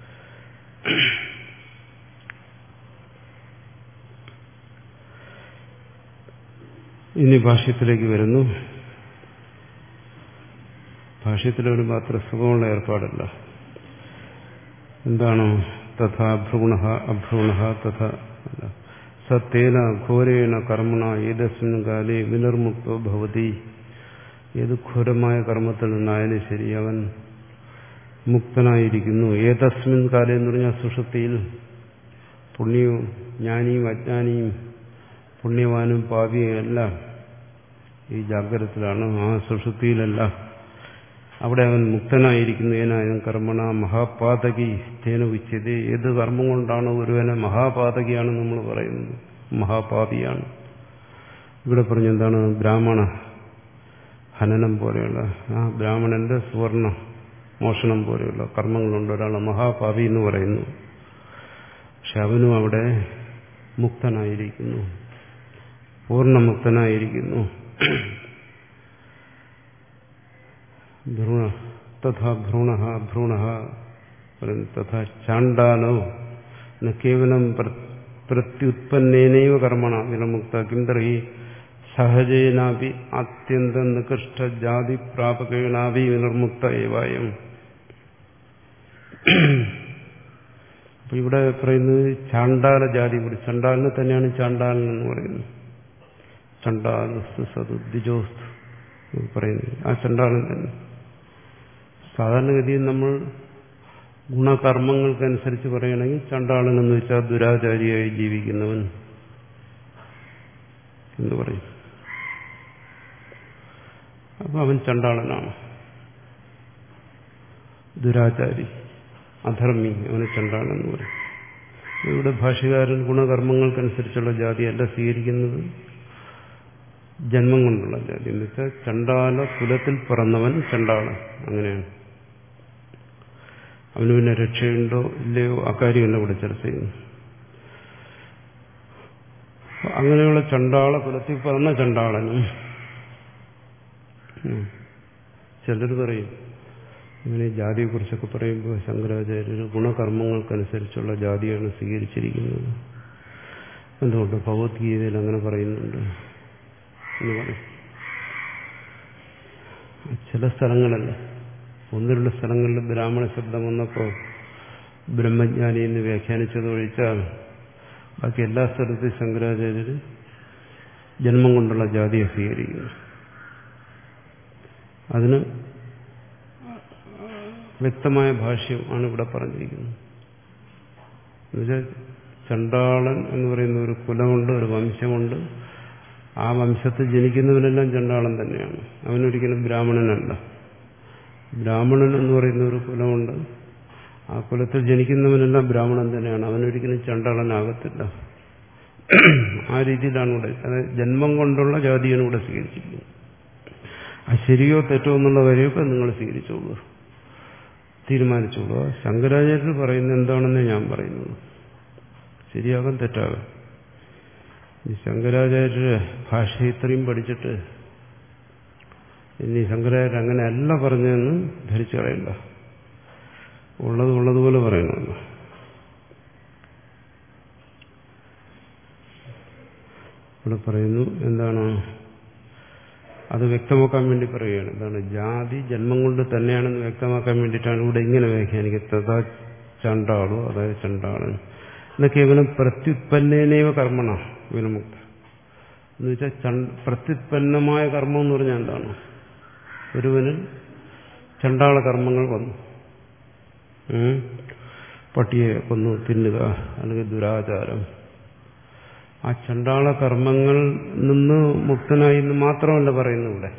ഇനി ഭാഷ്യത്തിലേക്ക് വരുന്നു. ഭാഷ്യത്തിലൊരു മാത്രം സുഖമുള്ള ഏർപ്പാടല്ല. എന്താണ്? തഥാ ഭ്രൂണ അഭ്രൂണ തഥാ സത്യേന ഘോരേണ കർമ്മണ ഏതസ്മിൻ കാലേ വിനിർമുക്തോ ഭവതി. ഏത് ഘോരമായ കർമ്മത്തിൽ നിന്നായാലും ശരി അവൻ മുക്തനായിരിക്കുന്നു. ഏതസ്മിൻ കാലേ എന്ന് പറഞ്ഞാൽ സുഷുപ്തിയിൽ. പുണ്യവും ജ്ഞാനിയും അജ്ഞാനിയും പുണ്യവാനും പാപിയും എല്ലാം ഈ ജാഗ്രതത്തിലാണ്, ആ സുഷുപ്തിയിലല്ല. അവിടെ അവൻ മുക്തനായിരിക്കുന്നു. ഏനായും കർമ്മണ മഹാപാതകി തേന ഉച്ചത്. ഏത് കർമ്മം കൊണ്ടാണ് ഒരുവനെ മഹാപാതകിയാണെന്ന് നമ്മൾ പറയുന്നത്? മഹാപാപിയാണ്. ഇവിടെ പറഞ്ഞെന്താണ്? ബ്രാഹ്മണ ഹനനം പോലെയുള്ള ആ ബ്രാഹ്മണന്റെ സുവർണ മോഷണം പോലെയുള്ള കർമ്മങ്ങളുണ്ട്. ഒരാൾ മഹാപാപി എന്ന് പറയുന്നു. പക്ഷെ അവനും അവിടെ മുക്തനായിരിക്കുന്നു, പൂർണ്ണമുക്തനായിരിക്കുന്നു. ഭ്രൂണ തഥാ ഭ്രൂണ ഭ്രൂണ തഥാ ചാണ്ടാലോ ന കേവലം പ്രത്യുത്പന്നേനൈവ കർമ്മണ വിലമുക്ത കിം തർഹി സഹജേനാപി അത്യന്തം നികൃഷ്ട ജാതി പ്രാപകേണാപി വിനിർമുക്ത ഏവായം. അപ്പൊ ഇവിടെ പറയുന്നത് ചാണ്ടാല ജാതി കൂടി. ചണ്ടാലിനെ തന്നെയാണ് ചാണ്ടാലൻ എന്ന് പറയുന്നത്. ചണ്ടാലസ്തു സതുദ്വിജോസ്തു പറയുന്നത് ആ ചണ്ടാലൻ തന്നെ. സാധാരണഗതിയിൽ നമ്മൾ ഗുണകർമ്മങ്ങൾക്കനുസരിച്ച് പറയുകയാണെങ്കിൽ ചണ്ടാളൻ എന്ന് വെച്ചാൽ ദുരാചാരിയായി ജീവിക്കുന്നവൻ എന്ന് പറയും. അപ്പൊ അവൻ ചണ്ടാളനാണ്, ദുരാചാരി, അധർമ്മി, അവന് ചണ്ടാളൻ എന്ന് പറയും. ഇവിടെ ഭാഷ്യകാരൻ ഗുണകർമ്മങ്ങൾക്കനുസരിച്ചുള്ള ജാതിയല്ല സ്വീകരിക്കുന്നത്, ജന്മം കൊണ്ടുള്ള ജാതി. എന്ന് വെച്ചാൽ ചണ്ടാല കുലത്തിൽ പിറന്നവൻ ചണ്ടാളൻ, അങ്ങനെയാണ്. അവന് പിന്നെ രക്ഷയുണ്ടോ ഇല്ലയോ അക്കാര്യമല്ല ഇവിടെ ചർച്ച ചെയ്യുന്നു. അങ്ങനെയുള്ള ചണ്ടാള കുലത്തിൽ പിറന്ന ചണ്ടാളനും ചിലർ പറയും ഇങ്ങനെ ജാതിയെക്കുറിച്ചൊക്കെ പറയുമ്പോൾ ശങ്കരാചാര്യർ ഗുണകർമ്മങ്ങൾക്കനുസരിച്ചുള്ള ജാതിയാണ് സ്വീകരിച്ചിരിക്കുന്നത്. എന്തുകൊണ്ട്? ഭഗവത്ഗീതയിൽ അങ്ങനെ പറയുന്നുണ്ട് എന്ന് പറയും. ചില സ്ഥലങ്ങളല്ല, ഒന്ന് രണ്ട് സ്ഥലങ്ങളിൽ ബ്രാഹ്മണ ശബ്ദം വന്നപ്പോൾ ബ്രഹ്മജ്ഞാനി എന്ന് വ്യാഖ്യാനിച്ചത് ഒഴിച്ചാൽ ബാക്കി എല്ലാ സ്ഥലത്തും ശങ്കരാചാര്യർ ജന്മം കൊണ്ടുള്ള ജാതിയെ സ്വീകരിക്കുന്നു. അതിന് വ്യക്തമായ ഭാഷ്യം ആണ് ഇവിടെ പറഞ്ഞിരിക്കുന്നത്. എന്നുവെച്ചാൽ ചണ്ടാളൻ എന്ന് പറയുന്ന ഒരു കുലമുണ്ട്, ഒരു വംശമുണ്ട്. ആ വംശത്തിൽ ജനിക്കുന്നവനെല്ലാം ചണ്ടാളൻ തന്നെയാണ്, അവനൊരിക്കലും ബ്രാഹ്മണനല്ല. ബ്രാഹ്മണൻ എന്ന് പറയുന്ന ഒരു കുലമുണ്ട്, ആ കുലത്തിൽ ജനിക്കുന്നവനെല്ലാം ബ്രാഹ്മണൻ തന്നെയാണ്, അവനൊരിക്കലും ചണ്ടാളനാകത്തില്ല. ആ രീതിയിലാണ് ഇവിടെ, അതായത് ജന്മം കൊണ്ടുള്ള ജാതിയാണ് ഇവിടെ സ്വീകരിച്ചിരിക്കുന്നത്. ആ ശരിയോ തെറ്റോ എന്നുള്ള കാര്യമൊക്കെ നിങ്ങൾ സ്വീകരിച്ചോളൂ, തീരുമാനിച്ചോളൂ. ശങ്കരാചാര്യർ പറയുന്നത് എന്താണെന്ന് ഞാൻ പറയുന്നത്, ശരിയാകാം തെറ്റാകാം. ഈ ശങ്കരാചാര്യരുടെ ഭാഷ ഇത്രയും പഠിച്ചിട്ട് ഇനി ശങ്കരാചാര്യർ അങ്ങനെയല്ല പറഞ്ഞതെന്ന് ധരിച്ചു കളയണ്ട, ഉള്ളത് ഉള്ളതുപോലെ പറയണമല്ലോ. ഇവിടെ പറയുന്നു എന്താണ്, അത് വ്യക്തമാക്കാൻ വേണ്ടി പറയുകയാണ്. എന്താണ് ജാതി ജന്മം കൊണ്ട് തന്നെയാണെന്ന് വ്യക്തമാക്കാൻ വേണ്ടിയിട്ടാണ് ഇവിടെ ഇങ്ങനെ വ്യാഖ്യാനിക്കുന്നത്. തഥാ ചണ്ടാളു, അതായത് ചണ്ടാളൻ എന്ന കേവലം പ്രത്യുത്പന്നേനൈവ കർമ്മണ വിനമുക്ത എന്ന് വെച്ചാൽ പ്രത്യുത്പന്നമായ കർമ്മം എന്ന് പറഞ്ഞാൽ എന്താണ്? ഒരുവന് ചണ്ടാള കർമ്മങ്ങൾ വന്നു, പട്ടിയെ കൊന്നു തിന്നുക, അല്ലെങ്കിൽ ദുരാചാരം, ആ ചണ്ടാള കർമ്മങ്ങൾ നിന്ന് മുക്തനായി എന്ന് മാത്രമല്ല പറയുന്നു ഇവിടെ,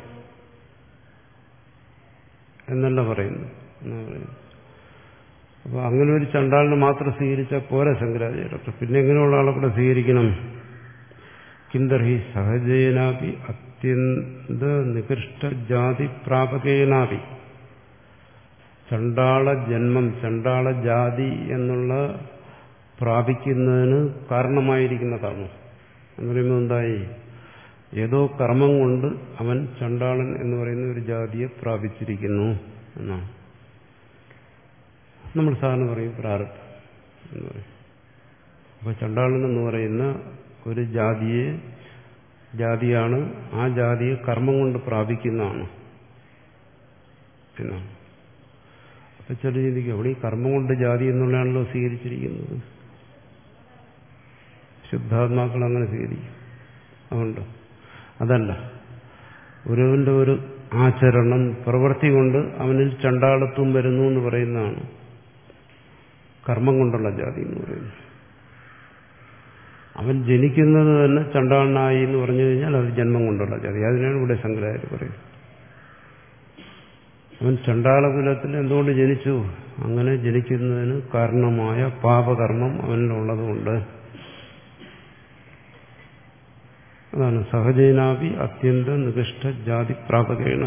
എന്നല്ല പറയുന്നു എന്നാ പറയുന്നു. അപ്പൊ അങ്ങനെ ഒരു ചണ്ടാളിനെ മാത്രം സ്വീകരിച്ചാൽ പോരാ ശങ്കരാചാര്യർക്ക്. പിന്നെ എങ്ങനെയുള്ള ആളെ കൂടെ സ്വീകരിക്കണം? കിന്തർഹി സഹജേനാപി അത്യന്ത നികൃഷ്ട ജാതി പ്രാപകേനാപി. ചണ്ടാള ജന്മം, ചണ്ടാള ജാതി എന്നുള്ള പ്രാപിക്കുന്നതിന് കാരണമായിരിക്കുന്ന കർമ്മം എന്ന് പറയുമ്പോൾ എന്തായി? ഏതോ കർമ്മം കൊണ്ട് അവൻ ചണ്ടാളൻ എന്ന് പറയുന്ന ഒരു ജാതിയെ പ്രാപിച്ചിരിക്കുന്നു എന്നാണ്. നമ്മൾ സാധാരണ പറയും പ്രാരബ്ധം എന്ന് പറയും. അപ്പൊ ചണ്ടാളൻ എന്ന് പറയുന്ന ഒരു ജാതിയെ ജാതിയാണ്, ആ ജാതിയെ കർമ്മം കൊണ്ട് പ്രാപിക്കുന്നതാണ് എന്നാണ്. അപ്പൊ ചില ചിന്തിക്കും അവിടെ ഈ കർമ്മം കൊണ്ട് ജാതി എന്നുള്ളതാണല്ലോ സ്വീകരിച്ചിരിക്കുന്നത്, ശുദ്ധാത്മാക്കൾ അങ്ങനെ സ്വീകരിക്കും. അതുകൊണ്ട് അതല്ല, ഒരുവന്റെ ഒരു ആചരണം പ്രവൃത്തി കൊണ്ട് അവനിൽ ചണ്ടാളത്വം വരുന്നു എന്ന് പറയുന്നതാണ് കർമ്മം കൊണ്ടുള്ള ജാതി എന്ന് പറയുന്നത്. അവൻ ജനിക്കുന്നത് തന്നെ ചണ്ടാളനായി എന്ന് പറഞ്ഞു കഴിഞ്ഞാൽ അത് ജന്മം കൊണ്ടുള്ള ജാതി. അതിനാണ് ഇവിടെ ശങ്കരാചാര്യർ പറയുന്നത്. അവൻ ചണ്ഡാളകുലത്തിൽ എന്തുകൊണ്ട് ജനിച്ചു? അങ്ങനെ ജനിക്കുന്നതിന് കാരണമായ പാപകർമ്മം അവനിലുള്ളതുകൊണ്ട്. അതാണ് സഹജേനാപി അത്യന്ത നികൃഷ്ട ജാതി പ്രാപകേണ.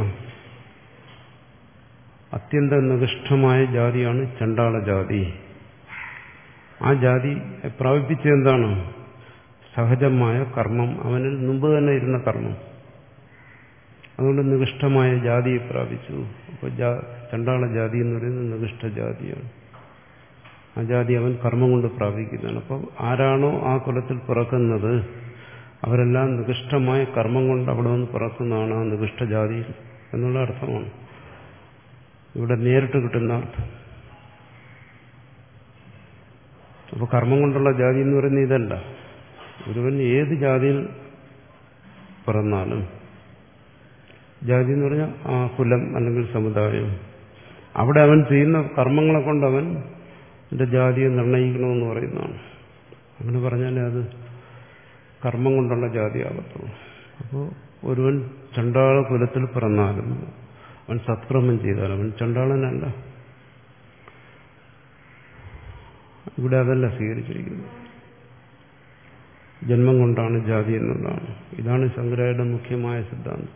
അത്യന്ത നികൃഷ്ടമായ ജാതിയാണ് ചണ്ഡാള ജാതി. ആ ജാതി പ്രാപിപ്പിച്ചത് എന്താണ്? സഹജമായ കർമ്മം, അവനിൽ മുമ്പ് തന്നെ ഇരുന്ന കർമ്മം. അതുകൊണ്ട് നികൃഷ്ടമായ ജാതിയെ പ്രാപിച്ചു. അപ്പോൾ ചണ്ഡാള ജാതി എന്ന് പറയുന്നത് നികൃഷ്ട ജാതിയാണ്. ആ ജാതി അവൻ കർമ്മം കൊണ്ട് പ്രാപിക്കുന്നതാണ്. അപ്പോൾ ആരാണോ ആ കുലത്തിൽ പിറക്കുന്നത് അവരെല്ലാം നികൃഷ്ടമായ കർമ്മം കൊണ്ട് അവിടെ നിന്ന് പിറക്കുന്നതാണ് ആ നികൃഷ്ട ജാതി എന്നുള്ള അർത്ഥമാണ് ഇവിടെ നേരിട്ട് കിട്ടുന്ന അർത്ഥം. അപ്പോൾ കർമ്മം കൊണ്ടുള്ള ജാതി എന്ന് പറയുന്നത് ഇതല്ല. ഒരുവൻ ഏത് ജാതിയിൽ പിറന്നാലും, ജാതി എന്ന് പറഞ്ഞാൽ ആ കുലം അല്ലെങ്കിൽ സമുദായം, അവിടെ അവൻ ചെയ്യുന്ന കർമ്മങ്ങളെ കൊണ്ട് അവൻ എന്റെ ജാതിയെ നിർണയിക്കണമെന്ന് പറയുന്നതാണ്. അങ്ങനെ പറഞ്ഞാലേ അത് കർമ്മം കൊണ്ടുള്ള ജാതിയാകത്തുള്ളൂ. അപ്പോൾ ഒരുവൻ ചണ്ഡാള കുലത്തിൽ പിറന്നാലും അവൻ സത്കർമ്മം ചെയ്താലും അവൻ ചണ്ഡാളനല്ല. ഇവിടെ അതല്ല സ്വീകരിച്ചിരിക്കുന്നത്. ജന്മം കൊണ്ടാണ് ജാതി എന്നുള്ളതാണ്. ഇതാണ് ശങ്കരാചാര്യരുടെ മുഖ്യമായ സിദ്ധാന്തം.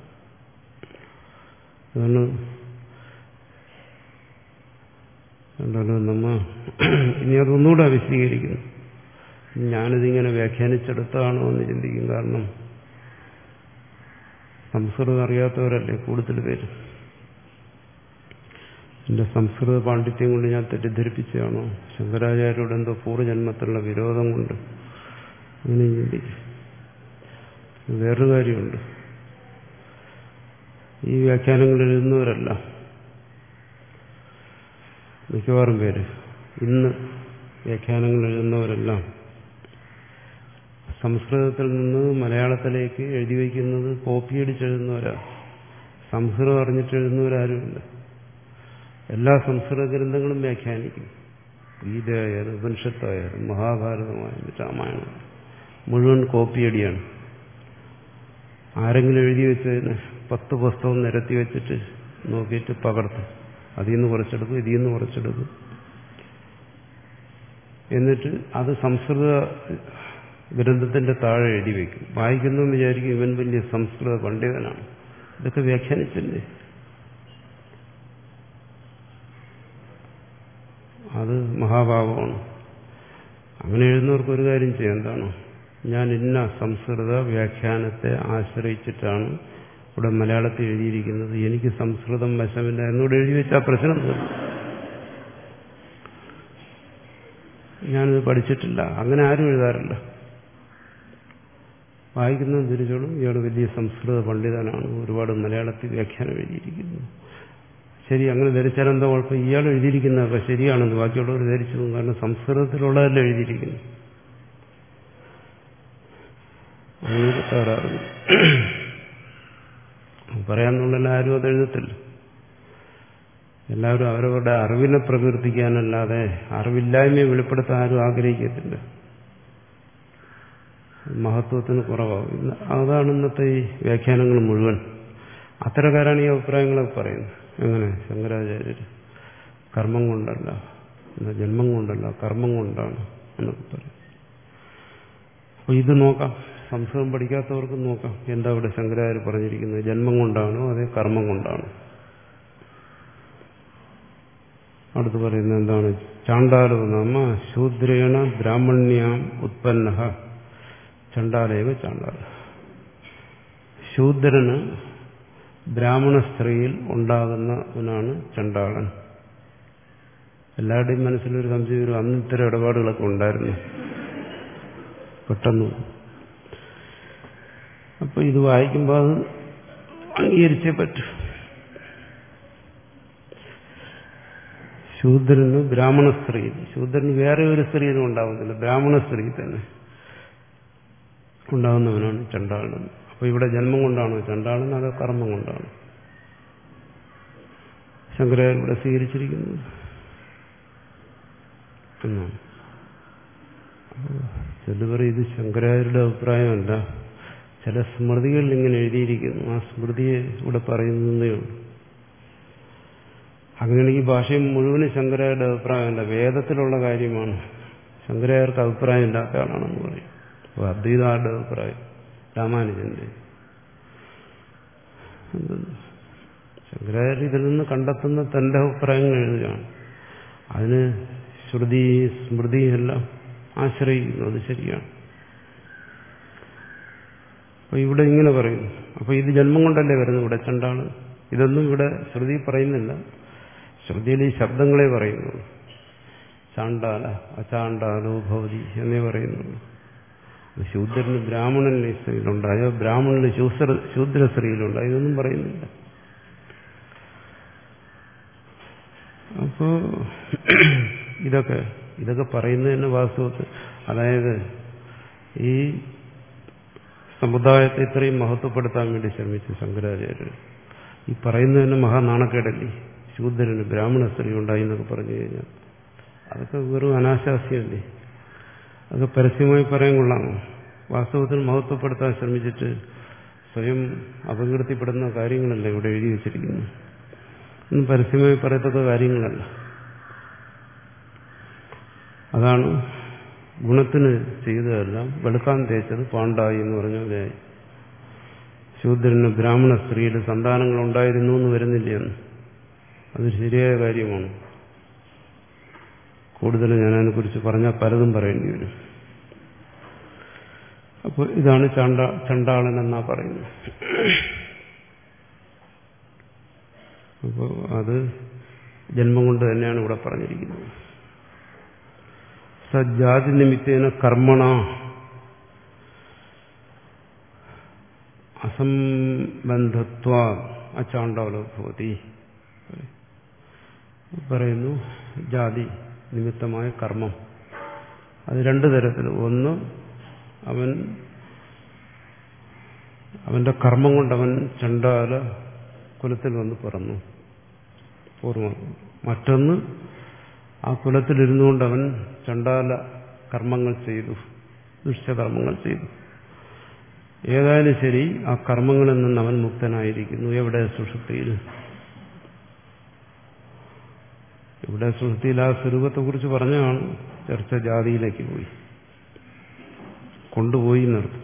അതാണ് എന്തായാലും നമ്മ ഇനി അതൊന്നുകൂടെ വിശദീകരിക്കുന്നു. ഞാനിതിങ്ങനെ വ്യാഖ്യാനിച്ചെടുത്താണോ എന്ന് ചിന്തിക്കും. കാരണം സംസ്കൃതം അറിയാത്തവരല്ലേ കൂടുതൽ പേര്. എന്റെ സംസ്കൃത പാണ്ഡിത്യം കൊണ്ട് ഞാൻ തെറ്റിദ്ധരിപ്പിച്ചതാണോ, ശങ്കരാചാര്യരോട് എന്തോ പൂർവ്വജന്മത്തിലുള്ള വിരോധം കൊണ്ട് അങ്ങനെ ചിന്തിക്കും. വേറൊരു കാര്യമുണ്ട്. ഈ വ്യാഖ്യാനങ്ങൾ എഴുതുന്നവരല്ല മിക്കവാറും പേര്, ഇന്ന് വ്യാഖ്യാനങ്ങൾ എഴുതുന്നവരെല്ലാം സംസ്കൃതത്തിൽ നിന്ന് മലയാളത്തിലേക്ക് എഴുതി വയ്ക്കുന്നത് കോപ്പിയടിച്ചെഴുതുന്നവരാ. സംസ്കൃതം അറിഞ്ഞിട്ട് എഴുതുന്നവരാരുമില്ല. എല്ലാ സംസ്കൃത ഗ്രന്ഥങ്ങളും വ്യാഖ്യാനിക്കും. ഗീതയായാലും ഉപനിഷത്തായാലും മഹാഭാരതമായാലും രാമായണം മുഴുവൻ കോപ്പിയടിയാണ്. ആരെങ്കിലും എഴുതി വെച്ചതിന് പത്ത് പുസ്തകം നിരത്തി വെച്ചിട്ട് നോക്കിയിട്ട് പകർത്തും. അതിൽ നിന്ന് കുറച്ചെടുക്കും, ഇതിൽ നിന്ന് കുറച്ചെടുക്കും. എന്നിട്ട് അത് സംസ്കൃത ഗ്രന്ഥത്തിന്റെ താഴെ എഴുതി വയ്ക്കും. വായിക്കുന്നു വിചാരിക്കും ഇവൻ വലിയ സംസ്കൃത പണ്ഡിതനാണ്. ഇതൊക്കെ വ്യാഖ്യാനിച്ചില്ലേ? അത് മഹാഭാവമാണ്. അങ്ങനെ എഴുതുന്നവർക്ക് ഒരു കാര്യം ചെയ്യാം. എന്താണ്? ഞാൻ ഇന്ന സംസ്കൃത വ്യാഖ്യാനത്തെ ആശ്രയിച്ചിട്ടാണ് ഇവിടെ മലയാളത്തിൽ എഴുതിയിരിക്കുന്നത്, എനിക്ക് സംസ്കൃതം വശമില്ല എന്നോട് എഴുതി വെച്ചാൽ പ്രശ്നം തീർന്നു. ഞാനിത് പഠിച്ചിട്ടില്ല. അങ്ങനെ ആരും എഴുതാറില്ല. വായിക്കുന്നത് തിരിച്ചോളും, ഇയാൾ വലിയ സംസ്കൃത പണ്ഡിതനാണ്, ഒരുപാട് മലയാളത്തിൽ വ്യാഖ്യാനം എഴുതിയിരിക്കുന്നു. ശരി, അങ്ങനെ ധരിച്ചാൽ എന്താ കുഴപ്പം? ഇയാൾ എഴുതിയിരിക്കുന്നതൊക്കെ ശരിയാണെന്ന് ബാക്കിയുള്ളവർ ധരിച്ചു. കാരണം സംസ്കൃതത്തിലുള്ളതല്ല എഴുതിയിരിക്കുന്നു. അങ്ങനെ തകരാറില്ല. പറയാമെന്നുള്ള ആരും അത് എഴുതത്തില്ല. എല്ലാവരും അവരവരുടെ അറിവിനെ പ്രകീർത്തിക്കാനല്ലാതെ അറിവില്ലായ്മയെ വെളിപ്പെടുത്താൻ ആരും ആഗ്രഹിക്കത്തില്ല. മഹത്വത്തിന് കുറവാകും. അതാണ് ഇന്നത്തെ ഈ വ്യാഖ്യാനങ്ങൾ മുഴുവൻ. അത്തരക്കാരാണ് ഈ അഭിപ്രായങ്ങളൊക്കെ പറയുന്നത്. എങ്ങനെ? ശങ്കരാചാര്യർ കർമ്മം കൊണ്ടല്ല, എന്നാ ജന്മം കൊണ്ടല്ല, കർമ്മം കൊണ്ടാണ് എന്നൊക്കെ പറയും. അപ്പോൾ ഇത് നോക്കാം, സംസ്കൃതം പഠിക്കാത്തവർക്ക് നോക്കാം. എന്താ ഇവിടെ ശങ്കരാചാര്യർ പറഞ്ഞിരിക്കുന്നത്? ജന്മം കൊണ്ടാണോ അതേ കർമ്മം കൊണ്ടാണോ? അടുത്ത് പറയുന്നത് എന്താണ്? ചാണ്ടാലോ നാമ ശൂദ്രേണ ബ്രാഹ്മണ്യാം ഉത്പന്ന ചണ്ടാലേവ ചാണ്ടാല. ശൂദ്രന് ബ്രാഹ്മണ സ്ത്രീയിൽ ഉണ്ടാകുന്നവനാണ് ചണ്ടാളൻ. എല്ലാവരുടെയും മനസ്സിലൊരു സംശയം വരും. അന്ന് ഇത്തരം ഇടപാടുകളൊക്കെ ഉണ്ടായിരുന്നു പെട്ടെന്ന്. അപ്പൊ ഇത് വായിക്കുമ്പോൾ അത് അംഗീകരിച്ചേ പറ്റൂ. ശൂദ്രന് ബ്രാഹ്മണ സ്ത്രീ, ശൂദ്രന് വേറെ ഒരു സ്ത്രീയിലും ഉണ്ടാകുന്നില്ല, ബ്രാഹ്മണ സ്ത്രീ തന്നെ ഉണ്ടാകുന്നവനാണ് ചണ്ടാളൻ. അപ്പൊ ഇവിടെ ജന്മം കൊണ്ടാണോ ചണ്ടാളൻ, അതോ കർമ്മം കൊണ്ടാണ് ശങ്കരാചാര്യർ ഇവിടെ സ്വീകരിച്ചിരിക്കുന്നത് എന്നാണ്. ചിലവർ ഇത് ശങ്കരാചാര്യരുടെ അഭിപ്രായമല്ല, ചില സ്മൃതികളിൽ ഇങ്ങനെ എഴുതിയിരിക്കുന്നു. ആ സ്മൃതിയെ ഇവിടെ പറയുന്നതേ ഉള്ളൂ. അങ്ങനെ ഈ ഭാഷയും മുഴുവനും ശങ്കരാചാര്യരുടെ അഭിപ്രായമല്ല, വേദത്തിലുള്ള കാര്യമാണ്. ശങ്കരാചാര്യർക്ക് അഭിപ്രായം ഇല്ലാത്ത ആളാണെന്ന് പറയും. അപ്പോൾ അദ്വൈതാരുടെ അഭിപ്രായം രാമാനുജന്റെ. ശങ്കരാചാര്യ ഇതിൽ നിന്ന് കണ്ടെത്തുന്ന തന്റെ അഭിപ്രായങ്ങൾ എഴുതുകയാണ്. അതിന് ശ്രുതി സ്മൃതി എല്ലാം ആശ്രയിക്കുന്നു. അത് ശരിയാണ്. അപ്പൊ ഇവിടെ ഇങ്ങനെ പറയുന്നു. അപ്പൊ ഇത് ജന്മം കൊണ്ടല്ലേ വരുന്നു ഇവിടെ ചണ്ടാള്. ഇതൊന്നും ഇവിടെ ശ്രുതി പറയുന്നില്ല. ശ്രുതിയിൽ ഈ ശബ്ദങ്ങളെ പറയുന്നുള്ളൂ. ചാണ്ടാല അചാണ്ടാലോ ഭവതി എന്നേ പറയുന്നുള്ളൂ. ശൂദ്രന് ബ്രാഹ്മണന് സ്ത്രീയിലുണ്ടായോ, ബ്രാഹ്മണന് ശൂദ്ര ശൂദ്ര സ്ത്രീയിലുണ്ടായോ, ഇതൊന്നും പറയുന്നില്ല. അപ്പോ ഇതൊക്കെ ഇതൊക്കെ പറയുന്നതിന് വാസ്തവത്തിൽ, അതായത് ഈ സമുദായത്തെ ഇത്രയും മഹത്വപ്പെടുത്താൻ വേണ്ടി ശ്രമിച്ചു ശങ്കരാചാര്യർ. ഈ പറയുന്നതിന് മഹാനാണക്കേടല്ലേ, ശൂദ്രന് ബ്രാഹ്മണ സ്ത്രീ ഉണ്ടായി എന്നൊക്കെ പറഞ്ഞു കഴിഞ്ഞാൽ അതൊക്കെ വെറും അനാശാസ്യമല്ലേ. അതൊക്കെ പരസ്യമായി പറയാൻ കൊള്ളാമോ? വാസ്തവത്തിൽ മഹത്വപ്പെടുത്താൻ ശ്രമിച്ചിട്ട് സ്വയം അപകീർത്തിപ്പെടുന്ന കാര്യങ്ങളല്ല ഇവിടെ എഴുതി വച്ചിരിക്കുന്നു. ഒന്നും പരസ്യമായി പറയത്തക്ക കാര്യങ്ങളല്ല. അതാണ് ഗുണത്തിന് ചെയ്തതെല്ലാം വെളുക്കാൻ തേച്ചത് പാണ്ടായി എന്ന് പറഞ്ഞ ശൂദ്രന് ബ്രാഹ്മണ സ്ത്രീയുടെ സന്താനങ്ങൾ ഉണ്ടായിരുന്നു എന്ന് വരുന്നില്ലെന്ന്. അത് ശരിയായ കാര്യമാണ്. കൂടുതൽ ഞാൻ അതിനെക്കുറിച്ച് പറഞ്ഞാൽ പലതും പറയേണ്ടി വരും. അപ്പോൾ ഇതാണ് ചണ്ട ചണ്ടാളൻ എന്നാ പറയുന്നത്. അപ്പോൾ അത് ജന്മം കൊണ്ട് തന്നെയാണ് ഇവിടെ പറഞ്ഞിരിക്കുന്നത്. സജാതി നിമിത്തേന കർമ്മണ അസംബന്ധത്വ അചാണ്ടാലോ ഭവതി പറയുന്നു. ജാതി നിമിത്തമായ കർമ്മം അത് രണ്ടു തരത്തിൽ. ഒന്ന്, അവൻ അവന്റെ കർമ്മം കൊണ്ട് അവൻ ചണ്ടാല കുലത്തിൽ വന്ന് പിറന്നു, പൂർവ്വം. മറ്റൊന്ന്, ആ കുലത്തിലിരുന്നുകൊണ്ട് അവൻ ചണ്ടാല കർമ്മങ്ങൾ ചെയ്തു, ദുഷ്ടകർമ്മങ്ങൾ ചെയ്തു. ഏതായാലും ശരി, ആ കർമ്മങ്ങളിൽ നിന്ന് അവൻ മുക്തനായിരിക്കുന്നു. എവിടെ? സുഷുപ്തിയിൽ. ഇവിടെ സുഷുപ്തിയിൽ ആ സ്വരൂപത്തെക്കുറിച്ച് പറഞ്ഞാണ് ചർച്ച ജാതിയിലേക്ക് പോയി കൊണ്ടുപോയി നിർത്തും.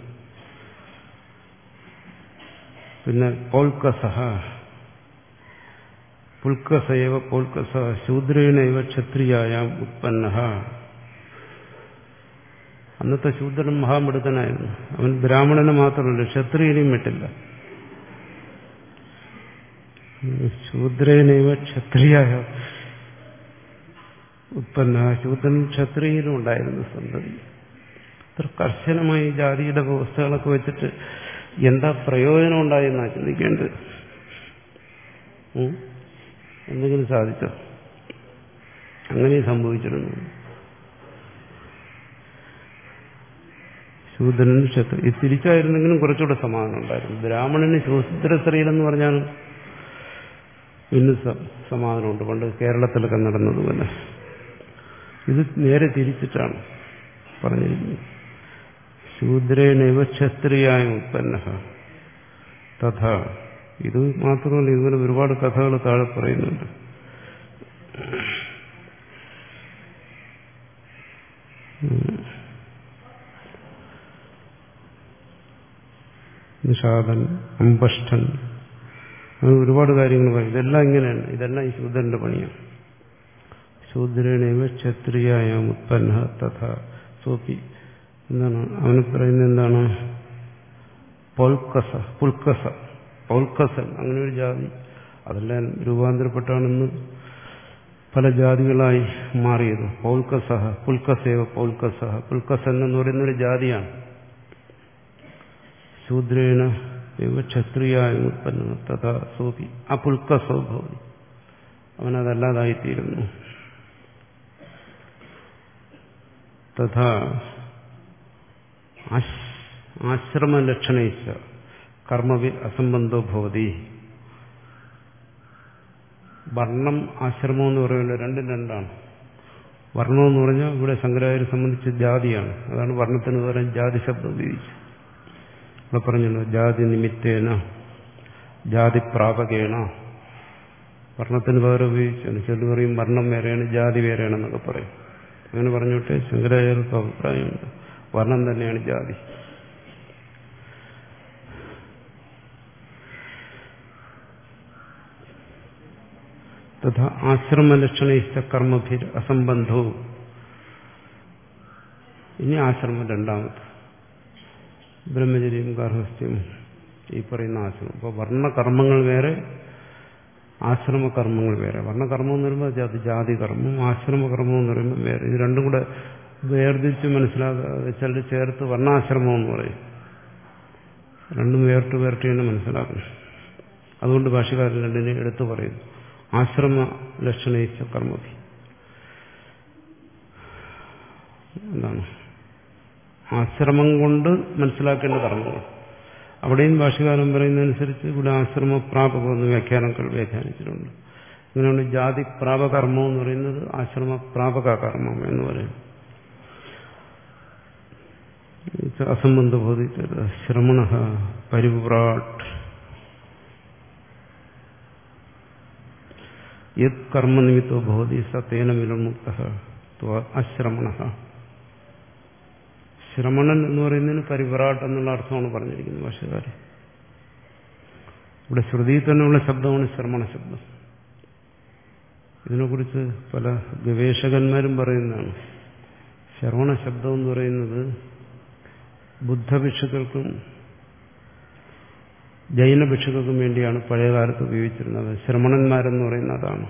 പിന്നെ പൗൽക്കസഹ പുൽക്കസൈവ പൗൽക്കസ ശൂദ്രേണൈവ ക്ഷത്രിയായാം ഉത്പന്ന. അന്നത്തെ ശൂദ്രൻ മഹാമിടുക്കനായിരുന്നു. അവൻ ബ്രാഹ്മണന് മാത്രമല്ല, ക്ഷത്രിയനെയും വിട്ടില്ല. ശൂദ്രേണൈവ ക്ഷത്രിയായ ഉത്പന്ന. ശൂദ്രൻ ക്ഷത്രിയിലും ഉണ്ടായിരുന്നു സന്തതി. ഇത്ര കർശനമായി ജാതിയുടെ വ്യവസ്ഥകളൊക്കെ വെച്ചിട്ട് എന്താ പ്രയോജനം ഉണ്ടായെന്നാ ചിന്തിക്കേണ്ടത്. എന്തെങ്കിലും സാധിച്ചോ? അങ്ങനെ സംഭവിച്ചിരുന്നു. ശൂദ്രനും ക്ഷത്രി ഇത് തിരിച്ചായിരുന്നെങ്കിലും കുറച്ചുകൂടെ സമാധാനം ഉണ്ടായിരുന്നു. ബ്രാഹ്മണന് ശൂദ്ര സ്ത്രീയിലെന്ന് പറഞ്ഞാൽ ഇന്ന് സമാധാനമുണ്ട്. പണ്ട് കേരളത്തിലൊക്കെ നടന്നതുപോലെ ഇത് നേരെ തിരിച്ചിട്ടാണ് പറഞ്ഞിരിക്കുന്നത്. ശൂദ്രേണൈവ ക്ഷത്രിയായ ഉത്പന്ന തഥാ. ഇത് മാത്രമല്ല, ഇതുപോലെ ഒരുപാട് കഥകൾ താഴെ പറയുന്നുണ്ട്. നിഷാദൻ, അമ്പഷ്ടൻ, അങ്ങനെ ഒരുപാട് കാര്യങ്ങൾ പറയും. ഇതെല്ലാം ഇങ്ങനെയാണ്. ഇതെല്ലാം ഈ ശൂദ്രന്റെ പണിയാണ്. ശൂദ്രേണൈവ ക്ഷത്രിയായ ഉത്പന്ന തഥാ സോപി. എന്താണ് അവന് പറയുന്നത്? എന്താണ്? പൗൽക്കസ പുൽക്കസ പൗൽക്കസൻ, അങ്ങനെ ഒരു ജാതി. അതെല്ലാം രൂപാന്തരപ്പെട്ടാണെന്ന് പല ജാതികളായി മാറിയത്. പൗൽക്കസഹ പുൽക്കസേവ പൗൽക്കസഹ. പുൽക്കസൻ എന്ന് പറയുന്നൊരു ജാതിയാണ്. ശൂദ്രേണ ക്ഷത്രിയായ ഉത്പന്ന തഥാ സോപി അപുൽക്കസോ ഭവതി. അവനതല്ലാതായിത്തീരുന്നു. തഥാ ആശ്രമലക്ഷണേശ കർമ്മവി അസംബന്ധോ ഭവതി. വർണ്ണം ആശ്രമം എന്ന് പറയുന്നത് രണ്ടും രണ്ടാണ്. വർണ്ണം എന്ന് പറഞ്ഞാൽ ഇവിടെ ശങ്കരാചാര്യരെ സംബന്ധിച്ച് ജാതിയാണ്. അതാണ് വർണ്ണത്തിന് പകരം ജാതി ശബ്ദം ഉപയോഗിച്ചത്. ഇവിടെ പറഞ്ഞല്ലോ, ജാതി നിമിത്തേന ജാതി പ്രാപകേണ വർണ്ണത്തിന് പകരം ഉപയോഗിച്ചാണ്. ചിലർ പറയും വർണ്ണം വേറെയാണ് ജാതി വേറെയാണെന്നൊക്കെ പറയും. അങ്ങനെ പറഞ്ഞോട്ടെ, ശങ്കരാചാര്യർക്ക് അഭിപ്രായമുണ്ട് വർണ്ണം തന്നെയാണ് ജാതി. തഥാ ആശ്രമലക്ഷണൈശ്ച കർമ്മഭിർ അസംബന്ധോ. ഇനി ആശ്രമം രണ്ടാമത് ബ്രഹ്മചര്യം ഗാർഹസ്ഥ്യം ഈ പറയുന്ന ആശ്രമം. അപ്പോൾ വർണ്ണകർമ്മങ്ങൾ വേറെ, ആശ്രമകർമ്മങ്ങൾ വേറെ. വർണ്ണകർമ്മം എന്ന് പറയുമ്പോൾ അത് ജാതി കർമ്മം, ആശ്രമകർമ്മം എന്ന് പറയുമ്പോൾ വേറെ. ഇത് രണ്ടും കൂടെ വേർതിരിച്ച് മനസ്സിലാക്കാതെ ചിലർ ചേർത്ത് വർണ്ണാശ്രമം എന്ന് പറയും. രണ്ടും വേറിട്ട് വേറിട്ട് തന്നെ മനസ്സിലാക്കണം. അതുകൊണ്ട് ഭാഷകാരൻ രണ്ടിനെ എടുത്തു പറയുന്നു. ആശ്രമ ലക്ഷണയിച്ച കർമ്മഭി എന്താണ്? ആശ്രമം കൊണ്ട് മനസ്സിലാക്കേണ്ട കർമ്മങ്ങൾ. അവിടെയും ഭാഷകാരൻ പറയുന്നതനുസരിച്ച് ഇവിടെ ആശ്രമ പ്രാപകമെന്ന് വ്യാഖ്യാനങ്ങൾ വ്യാഖ്യാനിച്ചിട്ടുണ്ട്. അങ്ങനെയാണ് ജാതി പ്രാപകർമ്മം എന്ന് പറയുന്നത് ആശ്രമ പ്രാപക കർമ്മം എന്ന് പറയും. അസംബന്ധബോധി ശ്രമണ പരിവ്രാട്ട് യത് കർമ്മനിമിത്തോ ഭവതി സതേന വിലമുക്ത അശ്രമണ. ശ്രമണൻ എന്ന് പറയുന്നതിന് പരിവ്രാട്ട് എന്നുള്ള അർത്ഥമാണ് പറഞ്ഞിരിക്കുന്നത് ഭാഷകാരൻ. ഇവിടെ ശ്രുതിയിൽ തന്നെയുള്ള ശബ്ദമാണ് ശ്രമണ ശബ്ദം. ഇതിനെക്കുറിച്ച് പല ഗവേഷകന്മാരും പറയുന്നതാണ്. ശ്രവണ ശബ്ദം എന്ന് പറയുന്നത് ബുദ്ധഭിക്ഷുക്കൾക്കും ജൈന ഭിക്ഷുക്കൾക്കും വേണ്ടിയാണ് പഴയകാലത്ത് ഉപയോഗിച്ചിരുന്നത്. ശ്രമണന്മാരെന്ന് പറയുന്നതാണ്.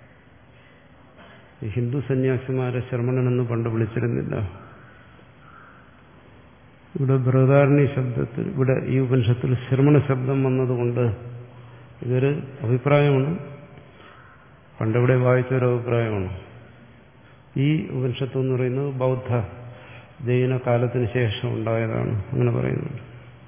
ഈ ഹിന്ദു സന്യാസിമാരെ ശ്രമണനെന്ന് പണ്ട് വിളിച്ചിരുന്നില്ല. ഇവിടെ ബൃഹദാരണ്യ ശബ്ദത്തിൽ, ഇവിടെ ഈ ഉപനിഷത്തിൽ ശ്രമണ ശബ്ദം വന്നതുകൊണ്ട് ഇതൊരു അഭിപ്രായമാണ്. പണ്ടിവിടെ വായിച്ചൊരു അഭിപ്രായമാണ്. ഈ ഉപനിഷത്ത് എന്ന് പറയുന്നത് ബൗദ്ധ ജൈന കാലത്തിന് ശേഷം ഉണ്ടായതാണ്, അങ്ങനെ പറയുന്നുണ്ട്.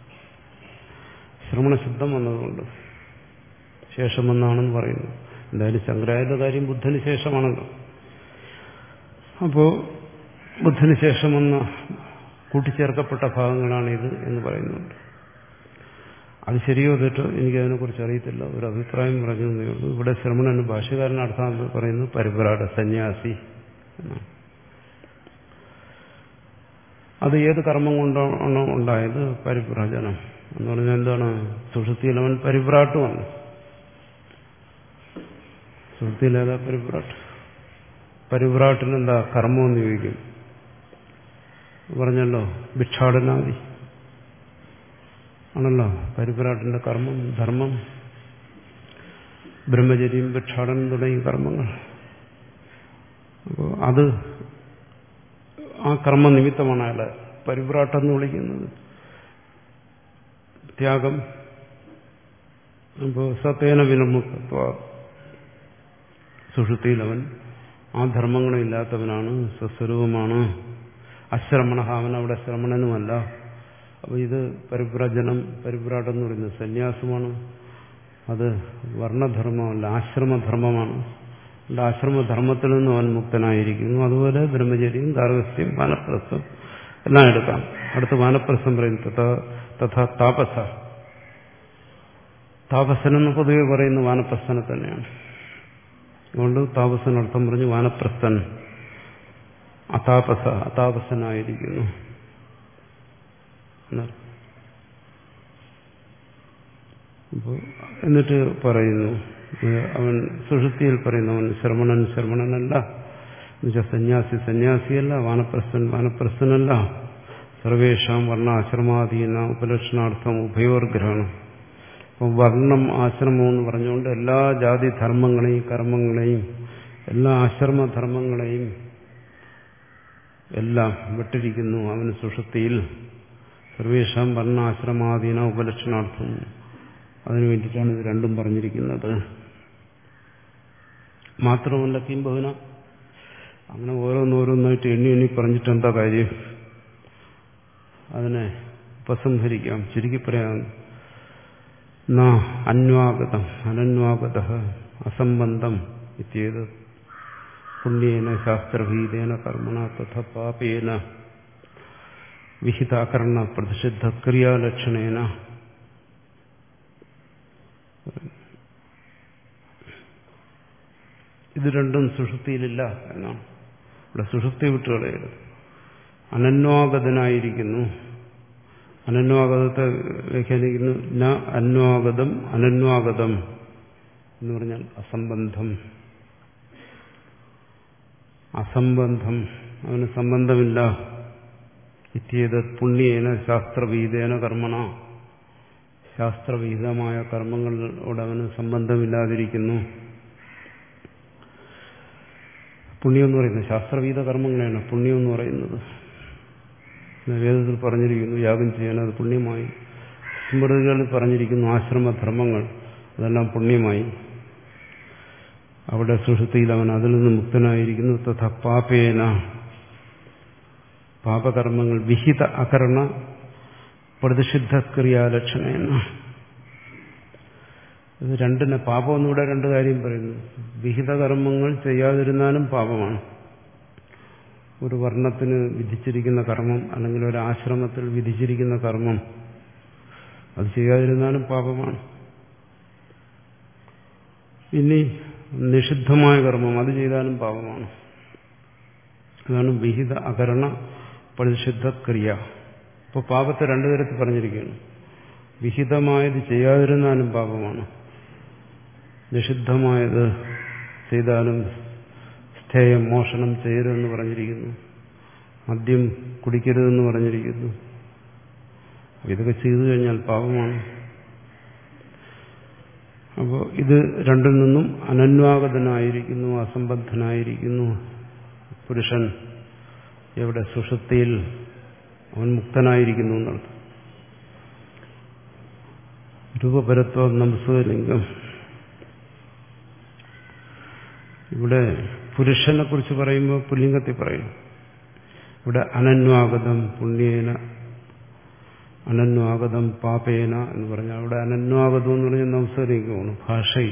ശ്രമണ ശബ്ദം വന്നതുകൊണ്ട് ശേഷം വന്നാണെന്ന് പറയുന്നു. എന്തായാലും ശങ്കരാചാര്യ കാര്യം ബുദ്ധന് ശേഷമാണല്ലോ. അപ്പോ ബുദ്ധന് ശേഷം വന്ന കൂട്ടിച്ചേർക്കപ്പെട്ട ഭാഗങ്ങളാണ് ഇത് എന്ന് പറയുന്നുണ്ട്. അത് ശരിയോ തെറ്റോ എനിക്കതിനെക്കുറിച്ച് അറിയത്തില്ല, ഒരു അഭിപ്രായം പറഞ്ഞു എന്നേ ഉള്ളൂ. ഇവിടെ ശ്രമണന് ഭാഷ്യകാരൻ അർത്ഥം പറയുന്നത് പരിവ്രാട സന്യാസി എന്നാണ്. അത് ഏത് കർമ്മം കൊണ്ടാണോ ഉണ്ടായത്? പരിവ്രജനം എന്ന് പറഞ്ഞാൽ എന്താണ്? സുഷുപ്തിയിൽ അവൻ പരിവ്രാട്ടുമാണ്. സുഷുപ്തിയിൽ ഏതാ പരിവ്രാട്ട്? പരിവ്രാട്ടിന് എന്താ കർമ്മമെന്ന് ചോദിക്കും. പറഞ്ഞല്ലോ ഭിക്ഷാടനാദി ആണല്ലോ പരിവ്രാട്ടിന്റെ കർമ്മം, ധർമ്മം, ബ്രഹ്മചര്യം, ഭിക്ഷാടനം തുടങ്ങിയ കർമ്മങ്ങൾ. അപ്പോൾ അത് ആ കർമ്മനിമിത്തമാണ് അയാളെ പരിവ്രാട്ടെന്ന് വിളിക്കുന്നത്. ത്യാഗം. അപ്പോൾ സത്തേന വിലമുക്തത്വ, സുഷുപ്തിയിൽ അവൻ ആ ധർമ്മങ്ങളില്ലാത്തവനാണ്, സ്വസ്വരൂപമാണ്. അശ്രമണ, അവൻ അവിടെ ശ്രമണനുമല്ല. അപ്പോൾ ഇത് പരിവ്രജനം, പരിവ്രാട്ടം എന്ന് പറയുന്നത് സന്യാസമാണ്. അത് വർണ്ണധർമ്മമല്ല, ആശ്രമധർമ്മമാണ്. ആശ്രമധർമ്മത്തിൽ നിന്നും അവൻ മുക്തനായിരിക്കുന്നു. അതുപോലെ ബ്രഹ്മചര്യം, ഗാർഹസ്ഥ്യം, വാനപ്രസ്ഥം എല്ലാം എടുക്കാം. അടുത്ത വാനപ്രസ്ഥം പറയുന്നത് തഥാ താപസ. താപസനെന്ന് പൊതുവെ പറയുന്ന വാനപ്രസ്ഥനെ തന്നെയാണ്. അതുകൊണ്ട് താപസനർത്ഥം പറഞ്ഞു വാനപ്രസ്ഥൻ. അതാപസ, അതാപസനായിരിക്കുന്നു. അപ്പോൾ എന്നിട്ട് പറയുന്നു, അവൻ സുഷുപ്തിയിൽ പറയുന്നു അവൻ ശ്രമണൻ ശ്രമണനല്ല, എന്നുവെച്ചാൽ സന്യാസി സന്യാസിയല്ല, വാനപ്രസ്ഥൻ വാനപ്രസ്ഥനല്ല. സർവേഷാം വർണ്ണ ആശ്രമാധീന ഉപലക്ഷണാർത്ഥം ഉഭയോർഗ്രഹണം. അപ്പം വർണ്ണം ആശ്രമം എന്ന് പറഞ്ഞുകൊണ്ട് എല്ലാ ജാതി ധർമ്മങ്ങളെയും കർമ്മങ്ങളെയും എല്ലാ ആശ്രമധർമ്മങ്ങളെയും എല്ലാം വിട്ടിരിക്കുന്നു അവന് സുഷുപ്തിയിൽ. സർവേഷാം വർണ്ണ ആശ്രമാധീന ഉപലക്ഷണാർത്ഥം, അതിനു വേണ്ടിയിട്ടാണ് ഇത് രണ്ടും പറഞ്ഞിരിക്കുന്നത്. മാത്രമല്ല കിംബഹുന, അങ്ങനെ ഓരോന്നോരോന്നായിട്ട് എണ്ണി എണ്ണി പറഞ്ഞിട്ട് എന്താ കാര്യം? അതിനെ ഉപസംഹരിക്കാം, ചുരുക്കി പറയാം. ന അന്വാഗതം അനന്വാഗത അസംബന്ധം ഇത്യേത് പുണ്യേന ശാസ്ത്രഭീതേന കർമ്മണ തഥ പാപേന വിഹിതാകരണ പ്രതിഷിദ്ധ ക്രിയാലക്ഷണേന. ഇത് രണ്ടും സുഷുപ്തിയിലില്ല എന്നാണ്. ഇവിടെ സുഷുപ്തി വിട്ടുകളയരുത്. അനന്വാഗതനായിരിക്കുന്നു. അനന്വാഗതത്തെ വ്യാഖ്യാനിക്കുന്നു ന അന്വാഗതം അനന്വാഗതം എന്ന് പറഞ്ഞാൽ അസംബന്ധം. അസംബന്ധം, അവന് സംബന്ധമില്ല. ഇത്യേത് പുണ്യേന ശാസ്ത്രവീതേന കർമ്മണ, ശാസ്ത്രവിഹിതമായ കർമ്മങ്ങളോട് അവന് സംബന്ധമില്ലാതിരിക്കുന്നു. പുണ്യം എന്ന് പറയുന്നത് ശാസ്ത്രവിഹിത കർമ്മങ്ങളാണ് പുണ്യം എന്ന് പറയുന്നത്. വേദത്തിൽ പറഞ്ഞിരിക്കുന്നു യാഗം ചെയ്യാൻ അത് പുണ്യമായി. സ്മൃതികളിൽ പറഞ്ഞിരിക്കുന്നു ആശ്രമധർമ്മങ്ങൾ അതെല്ലാം പുണ്യമായി. അവിടെ സുഷുപ്തിയിൽ അവൻ അതിൽ നിന്ന് മുക്തനായിരിക്കുന്നു. തഥാ പാപേന, പാപകർമ്മങ്ങൾ വിഹിത അകർണ പ്രതിഷിദ്ധക്രിയാലക്ഷണേന. ഇത് രണ്ടിനെ പാപം എന്നിവിടെ രണ്ട് കാര്യം പറയുന്നു. വിഹിത കർമ്മങ്ങൾ ചെയ്യാതിരുന്നാലും പാപമാണ്. ഒരു വർണ്ണത്തിന് വിധിച്ചിരിക്കുന്ന കർമ്മം അല്ലെങ്കിൽ ഒരു ആശ്രമത്തിൽ വിധിച്ചിരിക്കുന്ന കർമ്മം അത് ചെയ്യാതിരുന്നാലും പാപമാണ്. ഇനി നിഷിദ്ധമായ കർമ്മം അത് ചെയ്താലും പാപമാണ്. അതാണ് വിഹിത അകരണ പ്രതിഷിദ്ധ ക്രിയ. അപ്പോൾ പാപത്തെ രണ്ടു തരത്തിൽ പറഞ്ഞിരിക്കുകയാണ്. വിഹിതമായത് ചെയ്യാതിരുന്നാലും പാപമാണ്, നിഷിദ്ധമായത് ചെയ്താലും സ്ഥേയം മോഷണം ചെയ്യരുതെന്ന് പറഞ്ഞിരിക്കുന്നു, മദ്യം കുടിക്കരുതെന്ന് പറഞ്ഞിരിക്കുന്നു. ഇതൊക്കെ ചെയ്തു കഴിഞ്ഞാൽ പാപമാണ്. അപ്പോൾ ഇത് രണ്ടിൽ നിന്നും അനന്വാഗതനായിരിക്കുന്നു, അസംബദ്ധനായിരിക്കുന്നു പുരുഷൻ. എവിടെ? സുഷുപ്തിയിൽ അവൻ മുക്തനായിരിക്കുന്നു എന്നർത്ഥം. രൂപപരത്വ നംസുലിംഗം. ഇവിടെ പുരുഷനെ കുറിച്ച് പറയുമ്പോൾ പുല്ലിംഗത്തിൽ പറയും. ഇവിടെ അനന്വാഗതം പുണ്യേന അനന്വാഗതം പാപേന എന്ന് പറഞ്ഞാൽ അവിടെ അനന്വാഗതം എന്ന് പറഞ്ഞാൽ നംസലിംഗമാണ് ഭാഷയിൽ.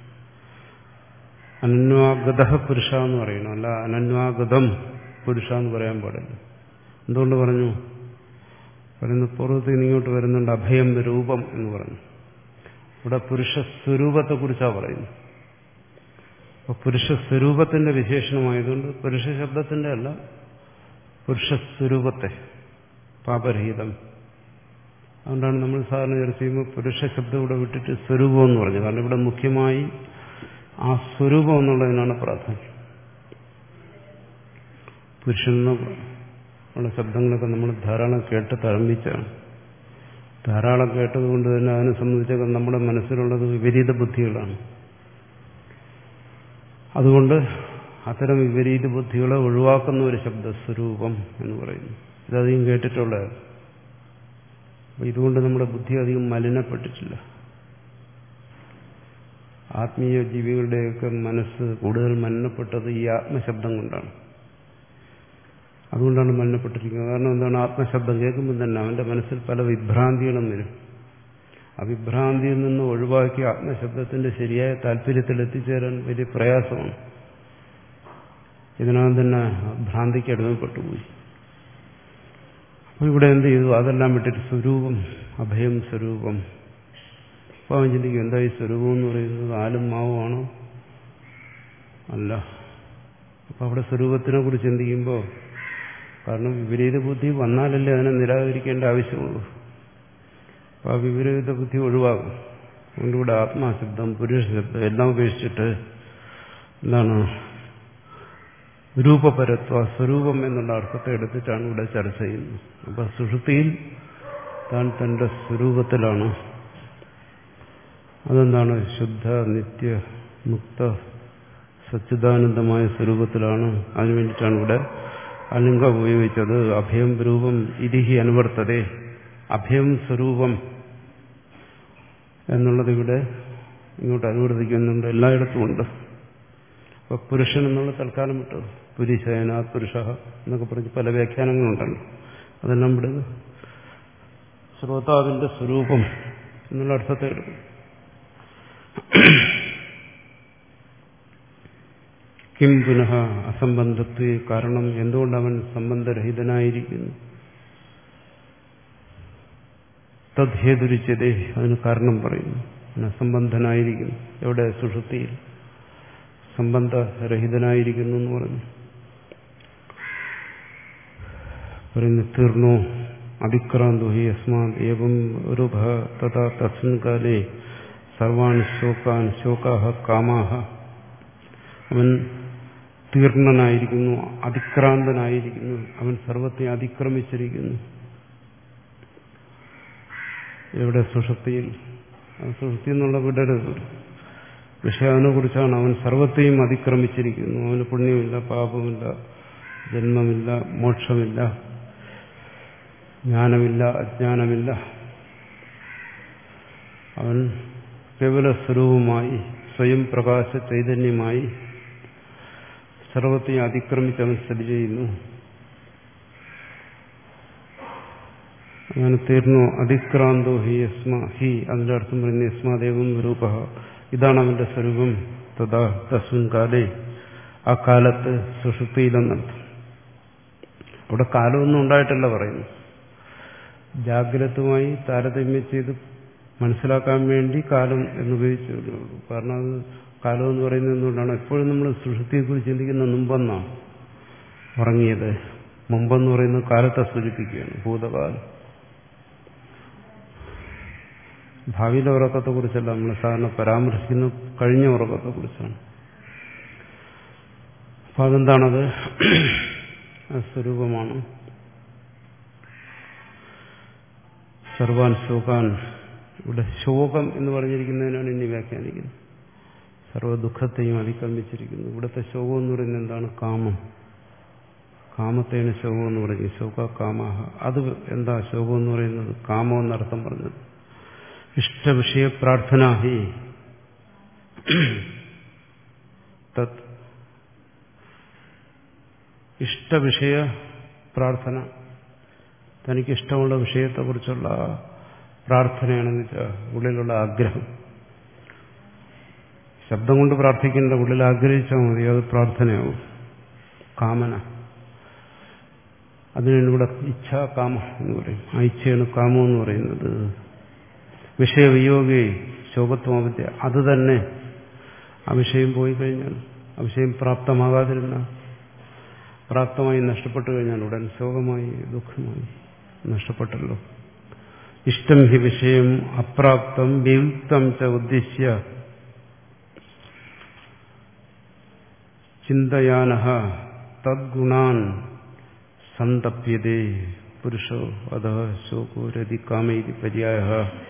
അനന്വാഗത പുരുഷ എന്ന് പറയണം, അല്ല അനന്വാഗതം പുരുഷ എന്ന് പറയാൻ പാടില്ല. എന്തുകൊണ്ട് പറഞ്ഞു? പറയുന്നത് പൂർവ്വത്തിൽ നിന്ന് ഇങ്ങോട്ട് വരുന്നുണ്ട് അഭയം രൂപം എന്ന് പറഞ്ഞു. ഇവിടെ പുരുഷ സ്വരൂപത്തെക്കുറിച്ചാണ് പറയുന്നത്. അപ്പോൾ പുരുഷ സ്വരൂപത്തിന്റെ വിശേഷണമായതുകൊണ്ട് പുരുഷ ശബ്ദത്തിന്റെ അല്ല, പുരുഷ സ്വരൂപത്തെ, പാപരഹിതം. അതുകൊണ്ടാണ് നമ്മൾ സാധാരണ ചർച്ച ചെയ്യുമ്പോൾ പുരുഷ ശബ്ദം ഇവിടെ വിട്ടിട്ട് സ്വരൂപം എന്ന് പറഞ്ഞു. കാരണം ഇവിടെ മുഖ്യമായി ആ സ്വരൂപം എന്നുള്ളതിനാണ് പ്രാധാന്യം. പുരുഷനുള്ള ശബ്ദങ്ങളൊക്കെ നമ്മൾ ധാരാളം കേട്ട് തഴമ്പിച്ചാണ്. ധാരാളം കേട്ടതുകൊണ്ട് തന്നെ അതിനെ സംബന്ധിച്ചൊക്കെ നമ്മുടെ മനസ്സിലുള്ളത് വിപരീത ബുദ്ധികളാണ്. അതുകൊണ്ട് അത്തരം വിപരീത ബുദ്ധികളെ ഒഴിവാക്കുന്ന ഒരു ശബ്ദസ്വരൂപം എന്ന് പറയുന്നു. ഇതധികം കേട്ടിട്ടുള്ളത്. അപ്പം ഇതുകൊണ്ട് നമ്മുടെ ബുദ്ധി അധികം മലിനപ്പെട്ടിട്ടില്ല. ആത്മീയ ജീവികളുടെയൊക്കെ മനസ്സ് കൂടുതൽ മലിനപ്പെട്ടത് ഈ ആത്മശബ്ദം കൊണ്ടാണ്. അതുകൊണ്ടാണ് മലിനപ്പെട്ടിരിക്കുന്നത്. കാരണം എന്താണ്? ആത്മശബ്ദം കേൾക്കുമ്പോൾ തന്നെ അവന്റെ മനസ്സിൽ പല വിഭ്രാന്തികളും വരും. ആ വിഭ്രാന്തിയിൽ നിന്ന് ഒഴിവാക്കി ആത്മശബ്ദത്തിന്റെ ശരിയായ താല്പര്യത്തിൽ എത്തിച്ചേരാൻ വലിയ പ്രയാസമാണ്. ഇതിനകം തന്നെ ഭ്രാന്തിക്ക് അടിമപ്പെട്ടുപോയി. അപ്പോൾ ഇവിടെ എന്ത് ചെയ്തു? അതെല്ലാം വിട്ടിട്ട് സ്വരൂപം, അഭയം സ്വരൂപം. അപ്പോൾ അവൻ ചിന്തിക്കും, എന്താ ഈ സ്വരൂപം എന്ന് പറയുന്നത്? ആലും മാവുമാണോ? അല്ല. അപ്പം അവിടെ സ്വരൂപത്തിനെ കുറിച്ച് ചിന്തിക്കുമ്പോൾ, കാരണം വിപരീത ബുദ്ധി വന്നാലല്ലേ അതിനെ നിരാകരിക്കേണ്ട ആവശ്യമുള്ളൂ. അപ്പോൾ ആ വിപരീത ബുദ്ധി ഒഴിവാകും. അതുകൊണ്ടിവിടെ ആത്മാശബ്ദം, പുരുഷ ശബ്ദം എല്ലാം ഉപേക്ഷിച്ചിട്ട് എന്താണ് രൂപപരത്വ, സ്വരൂപം എന്നുള്ള അർത്ഥത്തെ എടുത്തിട്ടാണ് ഇവിടെ ചർച്ച ചെയ്യുന്നത്. അപ്പൊ സുഷുപ്തിയിൽ താൻ തന്റെ സ്വരൂപത്തിലാണ്. അതെന്താണ്? ശുദ്ധ നിത്യ മുക്ത സച്ചിദാനന്ദമായ സ്വരൂപത്തിലാണ്. അതിനുവേണ്ടിയിട്ടാണ് ഇവിടെ അലിംഗം ഉപയോഗിച്ചത്. അഭയം രൂപം ഇതിഹി അനുവർത്തതേ. അഭയം സ്വരൂപം എന്നുള്ളത് ഇവിടെ ഇങ്ങോട്ട് അനുവർത്തിക്കുന്നുണ്ട്, എല്ലായിടത്തും ഉണ്ട്. അപ്പൊ പുരുഷൻ എന്നുള്ള തൽക്കാലം വിട്ടു, പുരുഷേന പുരുഷ എന്നൊക്കെ പറഞ്ഞ് പല വ്യാഖ്യാനങ്ങളുണ്ടല്ലോ. അതെല്ലാം ഇവിടെ ശ്രോതാവിന്റെ സ്വരൂപം എന്നുള്ള അർത്ഥത്തെ എടുക്കും. കിം പുനഃ അസംബന്ധത്വ കാരണം എന്തുകൊണ്ട് അവൻ സംബന്ധരഹിതനായിരിക്കുന്നു? തദ്ഹേതുരിച്ചതേ, അതിന് കാരണം പറയുന്നു. അവൻ അസംബന്ധനായിരിക്കുന്നു. എവിടെ? സുഷുപ്തിയിൽ. സംബന്ധരഹിതനായിരിക്കുന്നു എന്ന് പറഞ്ഞു. പറയുന്നു തീർന്നോ അതിക്രാന്തോ ഹി യസ്മാത് ഏവം രൂപ തഥാ തസ്മിൻ കാലേ സർവാൻ ശോകാൻ ശോകാഹ കാമാഹ. അവൻ തീർണനായിരിക്കുന്നു, അതിക്രാന്തനായിരിക്കുന്നു, അവൻ സർവത്തെ അതിക്രമിച്ചിരിക്കുന്നു. എവിടെ? സുഷുപ്തിയിൽ. സുഷുപ്തി എന്നുള്ള വിടരുത് വിഷയത്തിനെ കുറിച്ചാണ്. അവൻ സർവത്തെയും അതിക്രമിച്ചിരിക്കുന്നു. അവന് പുണ്യമില്ല, പാപമില്ല, ജന്മമില്ല, മോക്ഷമില്ല, ജ്ഞാനമില്ല, അജ്ഞാനമില്ല. അവൻ കേവല സ്വരൂപമായി സ്വയം പ്രകാശ ചൈതന്യമായി സർവത്തെയും അതിക്രമിച്ച് അവൻ സ്ഥിതി ചെയ്യുന്നു. അങ്ങനെ തീർന്നു. അതിക്രാന്തോ ഹി യസ്മ ഹി, അതിന്റെ അർത്ഥം പറയുന്ന യസ്മാദേവം രൂപ, ഇതാണ് അവന്റെ സ്വരൂപം. തഥാ തസ്മിൻ കാലേ, ആ കാലത്ത് സുഷുപ്തിയിലെന്നർത്ഥം. അവിടെ കാലമൊന്നും ഉണ്ടായിട്ടല്ല പറയുന്നു. ജാഗ്രതയുമായി താരതമ്യം ചെയ്ത് മനസ്സിലാക്കാൻ വേണ്ടി കാലം എന്നുപയോഗിച്ചുള്ളൂ. കാരണം അത് കാലം എന്ന് പറയുന്നത് എന്തുകൊണ്ടാണ്? എപ്പോഴും നമ്മൾ സുഷുപ്തിയെക്കുറിച്ച് ചിന്തിക്കുന്ന മുമ്പെന്നാണ്. ഉറങ്ങിയത് മുമ്പെന്ന് പറയുന്നത് കാലത്തെ സൂചിപ്പിക്കുകയാണ്, ഭൂതകാലം. ഭാവിയിലെ ഉറക്കത്തെക്കുറിച്ചല്ല നമ്മൾ സാധാരണ പരാമർശിക്കുന്ന, കഴിഞ്ഞ ഉറക്കത്തെക്കുറിച്ചാണ്. അപ്പം അതെന്താണത്? സ്വരൂപമാണ്. സർവാൻ ശോകാൻ, ഇവിടെ ശോകം എന്ന് പറഞ്ഞിരിക്കുന്നതിനാണ് ഇനി വ്യാഖ്യാനിക്കുന്നത്. സർവ്വ ദുഃഖത്തെയും അതിക്രമിച്ചിരിക്കുന്നു. ഇവിടുത്തെ ശോകം എന്ന് പറയുന്നത് എന്താണ്? കാമം. കാമത്തെയാണ് ശോകം എന്ന് പറയുന്നത്. ശോക കാമാഹ. അത് എന്താ ശോകം എന്ന് പറയുന്നത്? കാമം എന്നർത്ഥം പറഞ്ഞത്. ഇഷ്ടവിഷയ പ്രാർത്ഥനാഹി തത്. ഇഷ്ടവിഷയ പ്രാർത്ഥന, തനിക്കിഷ്ടമുള്ള വിഷയത്തെക്കുറിച്ചുള്ള പ്രാർത്ഥനയാണെന്ന് വെച്ചാൽ ഉള്ളിലുള്ള ആഗ്രഹം. ശബ്ദം കൊണ്ട് പ്രാർത്ഥിക്കേണ്ട, ഉള്ളിൽ ആഗ്രഹിച്ചാൽ മതി, അത് പ്രാർത്ഥനയാവും. കാമന, അതിനാണ് ഇവിടെ ഇച്ഛാ കാമ എന്ന് പറയും. ആ ഇച്ഛയാണ് കാമം എന്ന് പറയുന്നത്. വിഷയവിയോഗി ശോകത്വവിദ്യ, അത് തന്നെ ആ വിഷയം പോയി കഴിഞ്ഞാൽ, ആ വിഷയം പ്രാപ്തമാകാതിരുന്ന, പ്രാപ്തമായി നഷ്ടപ്പെട്ടു കഴിഞ്ഞാൽ ഉടൻ ശോകമായി, ദുഃഖമായി, നഷ്ടപ്പെട്ടല്ലോ. ഇഷ്ടം ഹി വിഷയം അപ്രാപ്തം വിയുക്തം ച ഉദ്ദേശ്യ ചിന്തയാനഃ തദ്ഗുണാൻ സന്തപ്യതേ പുരുഷോ അധഃ ശോകോ രതി കാമേതി പര്യായഃ.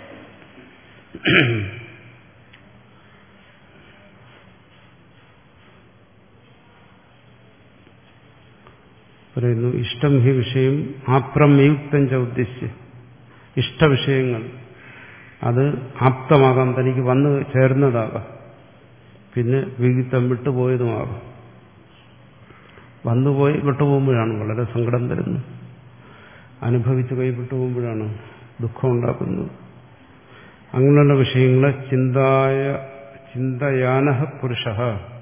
പറയുന്നു ഇഷ്ടം ഹി വിഷയം ആപ്രമയുക്തം ച ഉദ്ദേശ്യ. ഇഷ്ടവിഷയങ്ങൾ അത് ആപ്തമാകാം, തനിക്ക് വന്നു ചേർന്നതാകാം, പിന്നെ വിയുക്തം വിട്ടുപോയതുമാകാം. വന്നുപോയി വിട്ടുപോകുമ്പോഴാണ് വളരെ സങ്കടം തരുന്നത്. അനുഭവിച്ച് കൈവിട്ടു പോകുമ്പോഴാണ് ദുഃഖം ഉണ്ടാക്കുന്നത്. അങ്ങനെയുള്ള വിഷയങ്ങളെ ചിന്തായ ചിന്തയാനഃ പുരുഷഃ,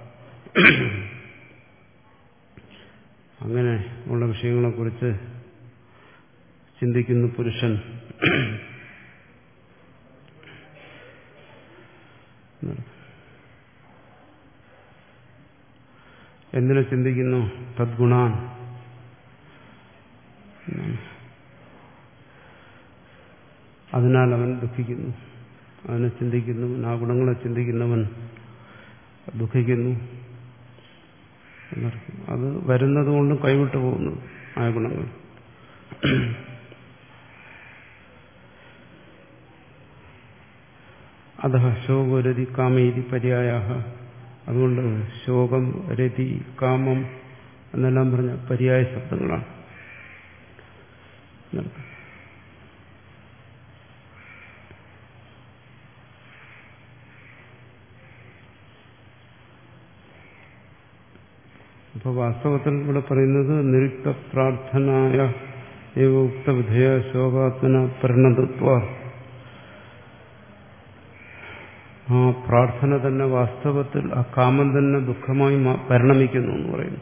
അങ്ങനെ ഉള്ള വിഷയങ്ങളെക്കുറിച്ച് ചിന്തിക്കുന്നു പുരുഷൻ. എന്തിനെ ചിന്തിക്കുന്നു? തദ്ഗുണാൻ, അതിനാൽ അവൻ ദുഃഖിക്കുന്നു. അതിനെ ചിന്തിക്കുന്നവൻ, ആ ഗുണങ്ങളെ ചിന്തിക്കുന്നവൻ ദുഃഖിക്കുന്നു എന്നർത്ഥം. അത് വരുന്നത് കൊണ്ടും കൈവിട്ടു പോകുന്നു ആ ഗുണങ്ങൾ. അധഃ ശോകോ രതി കാമേതി പര്യായഃ. അതുകൊണ്ട് ശോകം, രതി, കാമം എന്നെല്ലാം പറഞ്ഞ പര്യായ ശബ്ദങ്ങളാണ്. അപ്പോൾ വാസ്തവത്തിൽ ഇവിടെ പറയുന്നത് നിരുക്ത പ്രാർത്ഥനായ ഏവ ഉക്തവിധേയ ശോകാത്മന പരിണതത്വ. ആ പ്രാർത്ഥന തന്നെ വാസ്തവത്തിൽ ആ കാമം തന്നെ ദുഃഖമായി പരിണമിക്കുന്നു എന്ന് പറയുന്നു.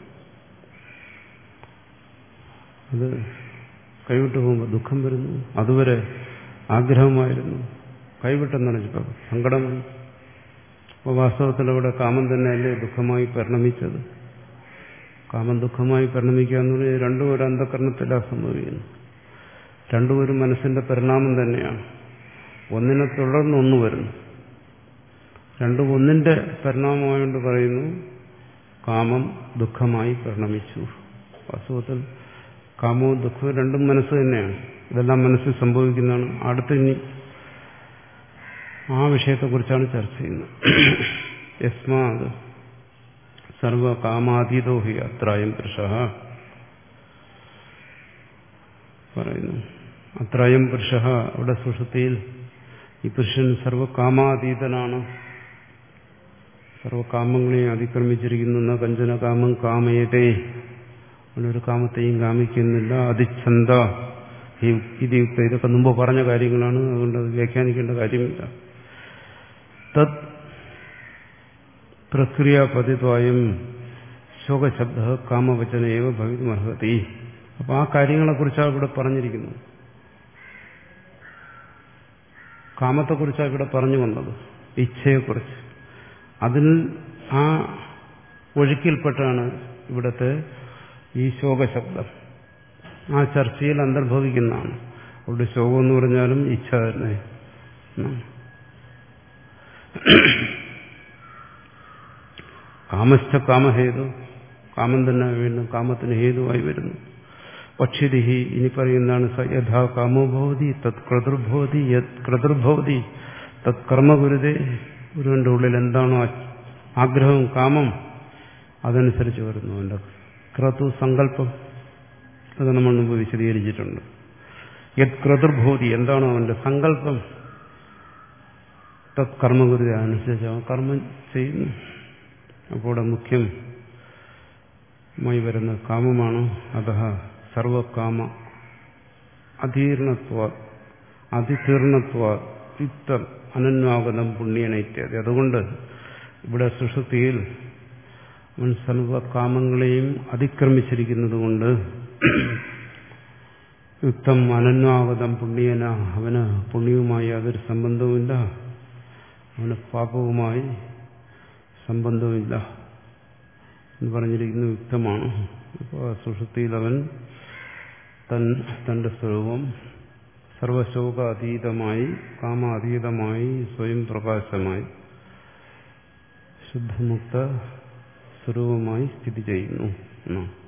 അത് കൈവിട്ടു പോകുമ്പോൾ ദുഃഖം വരുന്നു. അതുവരെ ആഗ്രഹമായിരുന്നു, കൈവിട്ടെന്നാണ് ഇപ്പം സങ്കടം. അപ്പോൾ വാസ്തവത്തിൽ അവിടെ കാമം തന്നെയല്ലേ ദുഃഖമായി പരിണമിച്ചത്. കാമം ദുഃഖമായി പരിണമിക്കുക എന്ന് പറഞ്ഞാൽ രണ്ടും ഒരു അന്ധകരണത്തിലാണ് സംഭവിക്കുന്നത്. രണ്ടും ഒരു മനസ്സിന്റെ പരിണാമം തന്നെയാണ്. ഒന്നിനെ തുടർന്ന് ഒന്ന് വരുന്നു. രണ്ടും ഒന്നിന്റെ പരിണാമമായോണ്ട് പറയുന്നു കാമം ദുഃഖമായി പരിണമിച്ചു. വാസ്തവത്തിൽ കാമവും ദുഃഖവും രണ്ടും മനസ്സ് തന്നെയാണ്. ഇതെല്ലാം മനസ്സിൽ സംഭവിക്കുന്നതാണ്. അടുത്ത് ഇനി ആ വിഷയത്തെക്കുറിച്ചാണ് ചർച്ച ചെയ്യുന്നത്. യസ്മാത് സർവകാമാതീതോ ഹി അത്രയം പുരുഷഃ പറയുന്നു. അത്രയം പുരുഷഃ അവിടെ സുഷുപ്തിയിൽ ഈ പുരുഷൻ സർവകാമാതീതനാണ്. സർവകാമങ്ങളെയും അതിക്രമിച്ചിരിക്കുന്ന കഞ്ചന കാമം കാമയതേ, അവനൊരു കാമത്തെയും കാമിക്കുന്നില്ല. അതിച്ഛന്ത ഇതിയുക്ത, ഇതൊക്കെ മുമ്പ് പറഞ്ഞ കാര്യങ്ങളാണ്. അതുകൊണ്ട് അത് വ്യാഖ്യാനിക്കേണ്ട കാര്യമില്ല. തത് പ്രക്രിയാപതിത്വായം ശോകശബ്ദ കാമവചനേവ ഭവിതുമർഹതി. അപ്പോൾ ആ കാര്യങ്ങളെക്കുറിച്ചാണ് ഇവിടെ പറഞ്ഞിരിക്കുന്നത്. കാമത്തെക്കുറിച്ചാണ് ഇവിടെ പറഞ്ഞു വന്നത്, ഇച്ഛയെക്കുറിച്ച്. അതിൽ ആ ഒഴുക്കിൽപ്പെട്ടാണ് ഇവിടുത്തെ ഈ ശോകശബ്ദം. ആ ചർച്ചയിൽ അന്തർഭവിക്കുന്നതാണ്. അവിടെ ശോകം എന്ന് പറഞ്ഞാലും ഇച്ഛ തന്നെ. കാമസ്ഥ കാമഹേതു, കാമം തന്നെ വീണ്ടും കാമത്തിന് ഹേതുവായി വരുന്നു. പക്ഷിരിഹി ഇനി പറയുന്നതാണ് സ യഥാ കാമോ ഭവതി തത് ക്രതുർഭവതി യത് ക്രതുർഭവതി തത് കർമ്മഗുരുതേ. ഗുരുവിന്റെ ഉള്ളിൽ എന്താണോ ആഗ്രഹം കാമം, അതനുസരിച്ച് വരുന്നു. അവന്റെ ക്രതു സങ്കല്പം, അത് നമ്മൾ മുമ്പ് വിശദീകരിച്ചിട്ടുണ്ട്. യത് ക്രതുർഭവതി എന്താണോ അവന്റെ സങ്കല്പം, തത് കർമ്മഗുരുത അനുസരിച്ച് അവൻ കർമ്മം ചെയ്യുന്നു. അപ്പോൾ ഇവിടെ മുഖ്യമായി വരുന്ന കാമമാണ്. അതഃ സർവകാമ അധീർണത്വ അതിതീർണത്വ യുക്തം അനന്വാഗതം പുണ്യേന ഇത്യാദി. അതുകൊണ്ട് ഇവിടെ സുഷുപ്തിയിൽ അവൻ സർവകാമങ്ങളെയും അതിക്രമിച്ചിരിക്കുന്നത് കൊണ്ട് യുക്തം അനന്വാഗതം പുണ്യേന, അവന് പുണ്യവുമായി യാതൊരു സംബന്ധവുമില്ല, അവന് പാപവുമായി സംബന്ധമില്ല എന്ന് പറഞ്ഞിരിക്കുന്ന യുക്തമാണ്. അപ്പോൾ സുഷുപ്തിയിൽ അവൻ തൻ തന്റെ സ്വരൂപം സർവശോക അതീതമായി കാമാതീതമായി സ്വയം പ്രകാശമായി ശുദ്ധമുക്ത സ്വരൂപമായി സ്ഥിതി ചെയ്യുന്നു.